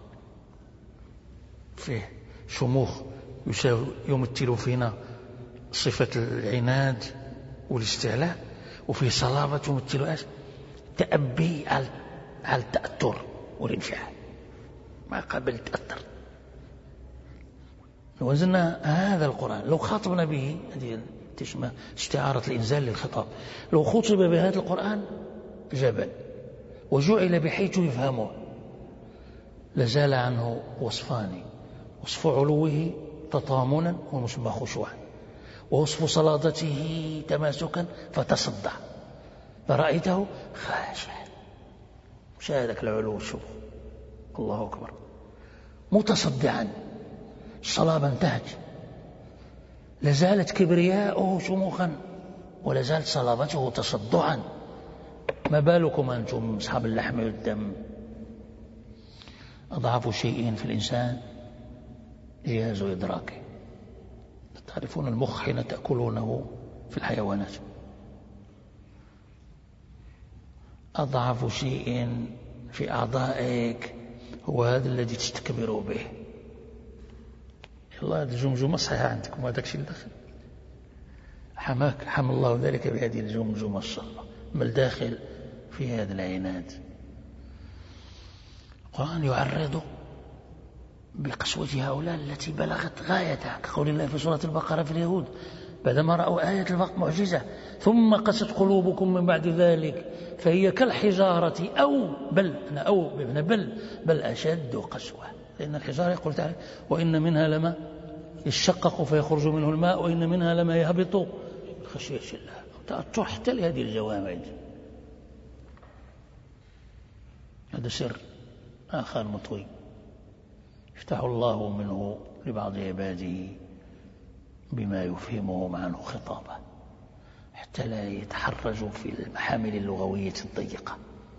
فيه شموخ يمثل فينا صفة العناد والاستعلاء، وفيه صلابة تمثل تأبي على التأثر والانفعال، ما قبل تأثر. لو أنزلنا هذا القرآن، لو خاطبنا به هذه استعارة الإنزال للخطاب. لو خطب بهذا القرآن جبل وجعل بحيث يفهمه لزال عنه وصفان: وصف علوه تطامنا ومسمى خشوعا، ووصف صلادته تماسكا فتصدع، فرأيته خاشعا، شاهدك العلو والشبه، الله أكبر، متصدعا صلابا انتهج، لازالت كبرياؤه شموخا ولازالت صلابته تصدعا، ما بالكم أنتم أصحاب اللحم والدم؟ أضعف شيء في الإنسان جهاز إدراكه. تعرفون المخ حين تأكلونه في الحيوانات، أضعف شيء في أعضائك هو هذا الذي تستكبر به. الله، هذه الجمجمة صحيحة عندكم، هذاك الشيء الداخل حماك حمى الله ذلك بهذه الجمجمة الصلبة، ما الداخل في هذا العناد. القرآن يعرض بقسوة هؤلاء التي بلغت غايتها، كقول الله في سورة البقرة في اليهود بعدما رأوا آية الفقر معجزة: ثم قست قلوبكم من بعد ذلك فهي كالحجارة بل أشد قسوة. لأن الحجارة يقول تعالى: وإن منها لما يشقق فيخرج منه الماء وإن منها لما يهبط من خشية الله. تأثر حتى لهذه الجوامع. هذا سر آخر مطوي يفتح الله منه لبعض عباده بما يفهمهم عنه خطابه، حتى لا يتحرجوا في المحامل اللغوية الضيقة.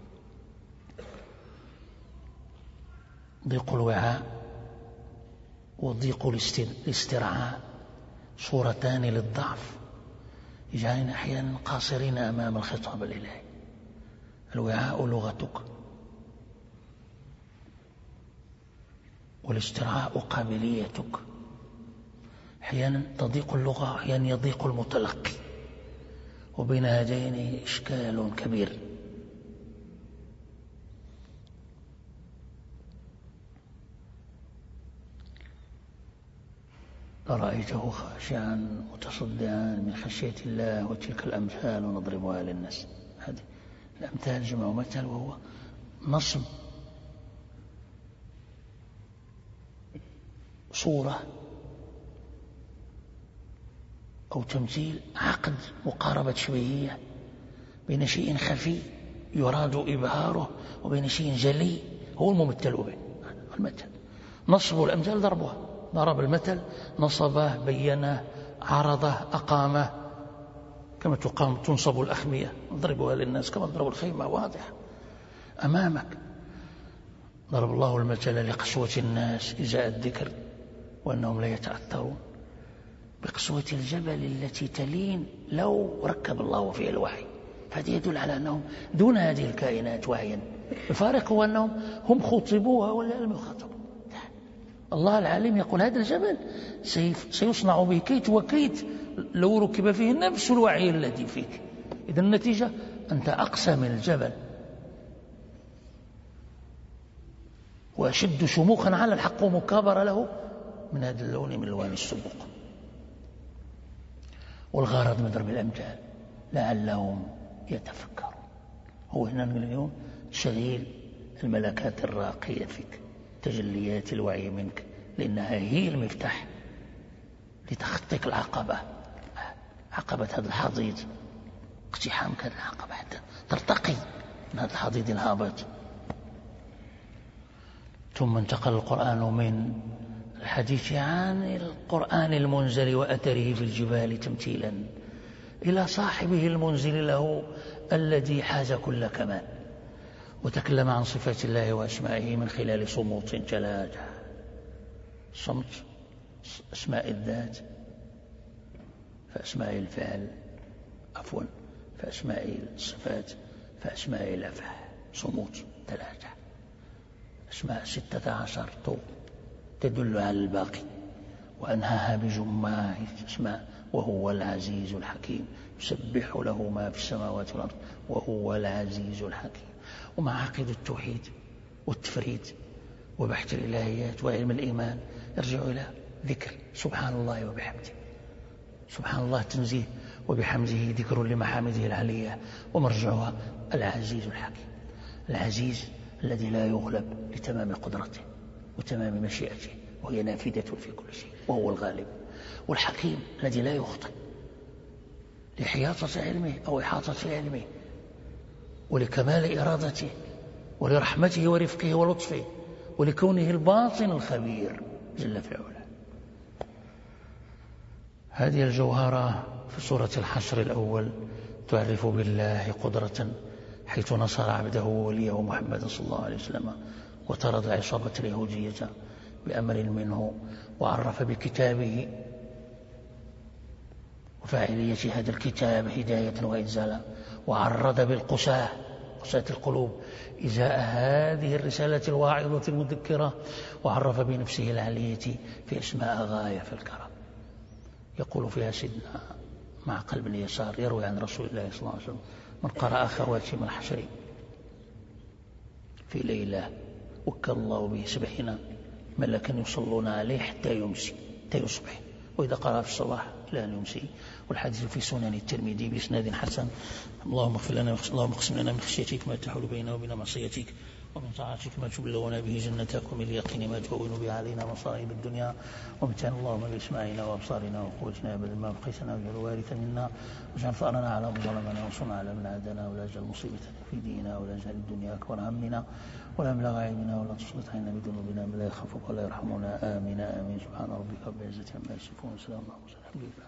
ضيق الوعاء وضيق الاسترعاء صورتان للضعف يجعلنا أحيانا قاصرين أمام الخطاب الإلهي. الوعاء لغتك، والاسترعاء قابليتك. أحيانا تضيق اللغة، أحيانا يضيق المتلقي، وبين هذين إشكال كبير. لرأيته خاشعا متصدعا من خشية الله، وتلك الأمثال نضربها للناس. هذه الأمثال جمع مثل، وهو نصب صورة أو تمثيل، عقد مقاربة شبيهية بين شيء خفي يراد إبهاره وبين شيء جلي هو الممثل به. المثل نصب الأمثال ضربها، ضرب المثل، نصبه، بينه، عرضه، أقامه، كما تنصب الأخمية نضربها للناس كما نضرب الخيمة، واضح أمامك. ضرب الله المثل لقسوة الناس إزاء الذكر وأنهم لا يتأثرون، بقسوة الجبل التي تلين لو ركب الله فيها الوحي. هذا يدل على أنهم دون هذه الكائنات وعيا. الفارق هو أنهم هم خطبوها ولا لم يخاطبوا. الله العالم يقول هذا الجبل سيصنع به كيت وكيت لو ركب فيه نفس الوعي الذي فيك. إذن النتيجة أنت أقسى من الجبل وأشد شموخا على الحق ومكابرة له من هذا اللون من ألوان السبق. والغرض من ضرب الأمثال لعلهم يتفكرون. هو هنا اليوم تشغيل الملكات الراقية فيك، تجليات الوعي منك، لأنها هي المفتاح لتخطيك العقبة، عقبة هذا الحضيض، اقتحامك هذا العقبة حتى ترتقي من هذا الحضيض الهابط. ثم انتقل القرآن من الحديث عن القرآن المنزل وأثره في الجبال تمثيلا إلى صاحبه المنزل له الذي حاز كل كمال، وتكلم عن صفات الله وأسمائه من خلال صموت ثلاثة: صمت أسماء الذات، فأسماء الفعل، فأسماء الصفات، فأسماء الأفعال. صموت ثلاثة، أسماء 16 تدل على الباقي، وأنهاها بجماع اسماء: وهو العزيز الحكيم، يسبح له ما في السماوات والأرض وهو العزيز الحكيم. ومع عقيدة التوحيد والتفريد وبحث الإلهيات وعلم الإيمان يرجع إلى ذكر سبحان الله وبحمده، سبحان الله تنزيه، وبحمده ذكر لمحامده العلية، ومرجعها العزيز الحكيم. العزيز الذي لا يغلب لتمام قدرته وتمام مشيئته، وهي نافذة في كل شيء، وهو الغالب. والحكيم الذي لا يخطئ لحياطة علمه أو إحاطة علمه، ولكمال إرادته، ولرحمته ورفقه ولطفه، ولكونه الباطن الخبير جل في علاه. هذه الجوهرة في سورة الحشر الأول تعرف بالله قدرة، حيث نصر عبده ووليه محمد صلى الله عليه وسلم، وطرد عصابة اليهودية بأمر منه، وعرف بكتابه وفاعلية هذا الكتاب هداية وإنزالا، وعرض بالقساة، قساة القلوب، إزاء هذه الرسالة الواعظة المذكرة، وعرف بنفسه العلية في أسماء غاية في الكرم. يقول فيها سيدنا معقل بن يسار يروي عن رسول الله صلى الله عليه وسلم: من قرأ خواتم الحشر في ليلة وكل الله به 70 ملكا يصلون عليه حتى يمسي، حتى يصبح، وإذا قرأ في الصباح لا يمسي. والحديث في سنن الترمذي بإسناد حسن. اللهم اغفر لنا، اللهم اقسم لنا من خشيتك ما تحول بيننا وبين معصيتك، ومن طاعتك ما تبلغنا به جنتك، ومن اليقين ما تهون به علينا مصائب الدنيا، ومتعنا اللهم بأسماعنا وأبصارنا وقوتنا أبدا ما بقيتنا، واجعل الوارث منا، واجعل ثأرنا على من ظلمنا، وانصرنا على من عادانا، ولا تجعل مصيبتنا في ديننا، ولا تجعل الدنيا أكبر همنا ولا مبلغ علمنا، ولا تسلط علينا بذنوبنا من لا يخافك ولا يرحمنا. آمين آمين. سبحان ربك رب العزة عما يصفون، وسلام على المرسلين.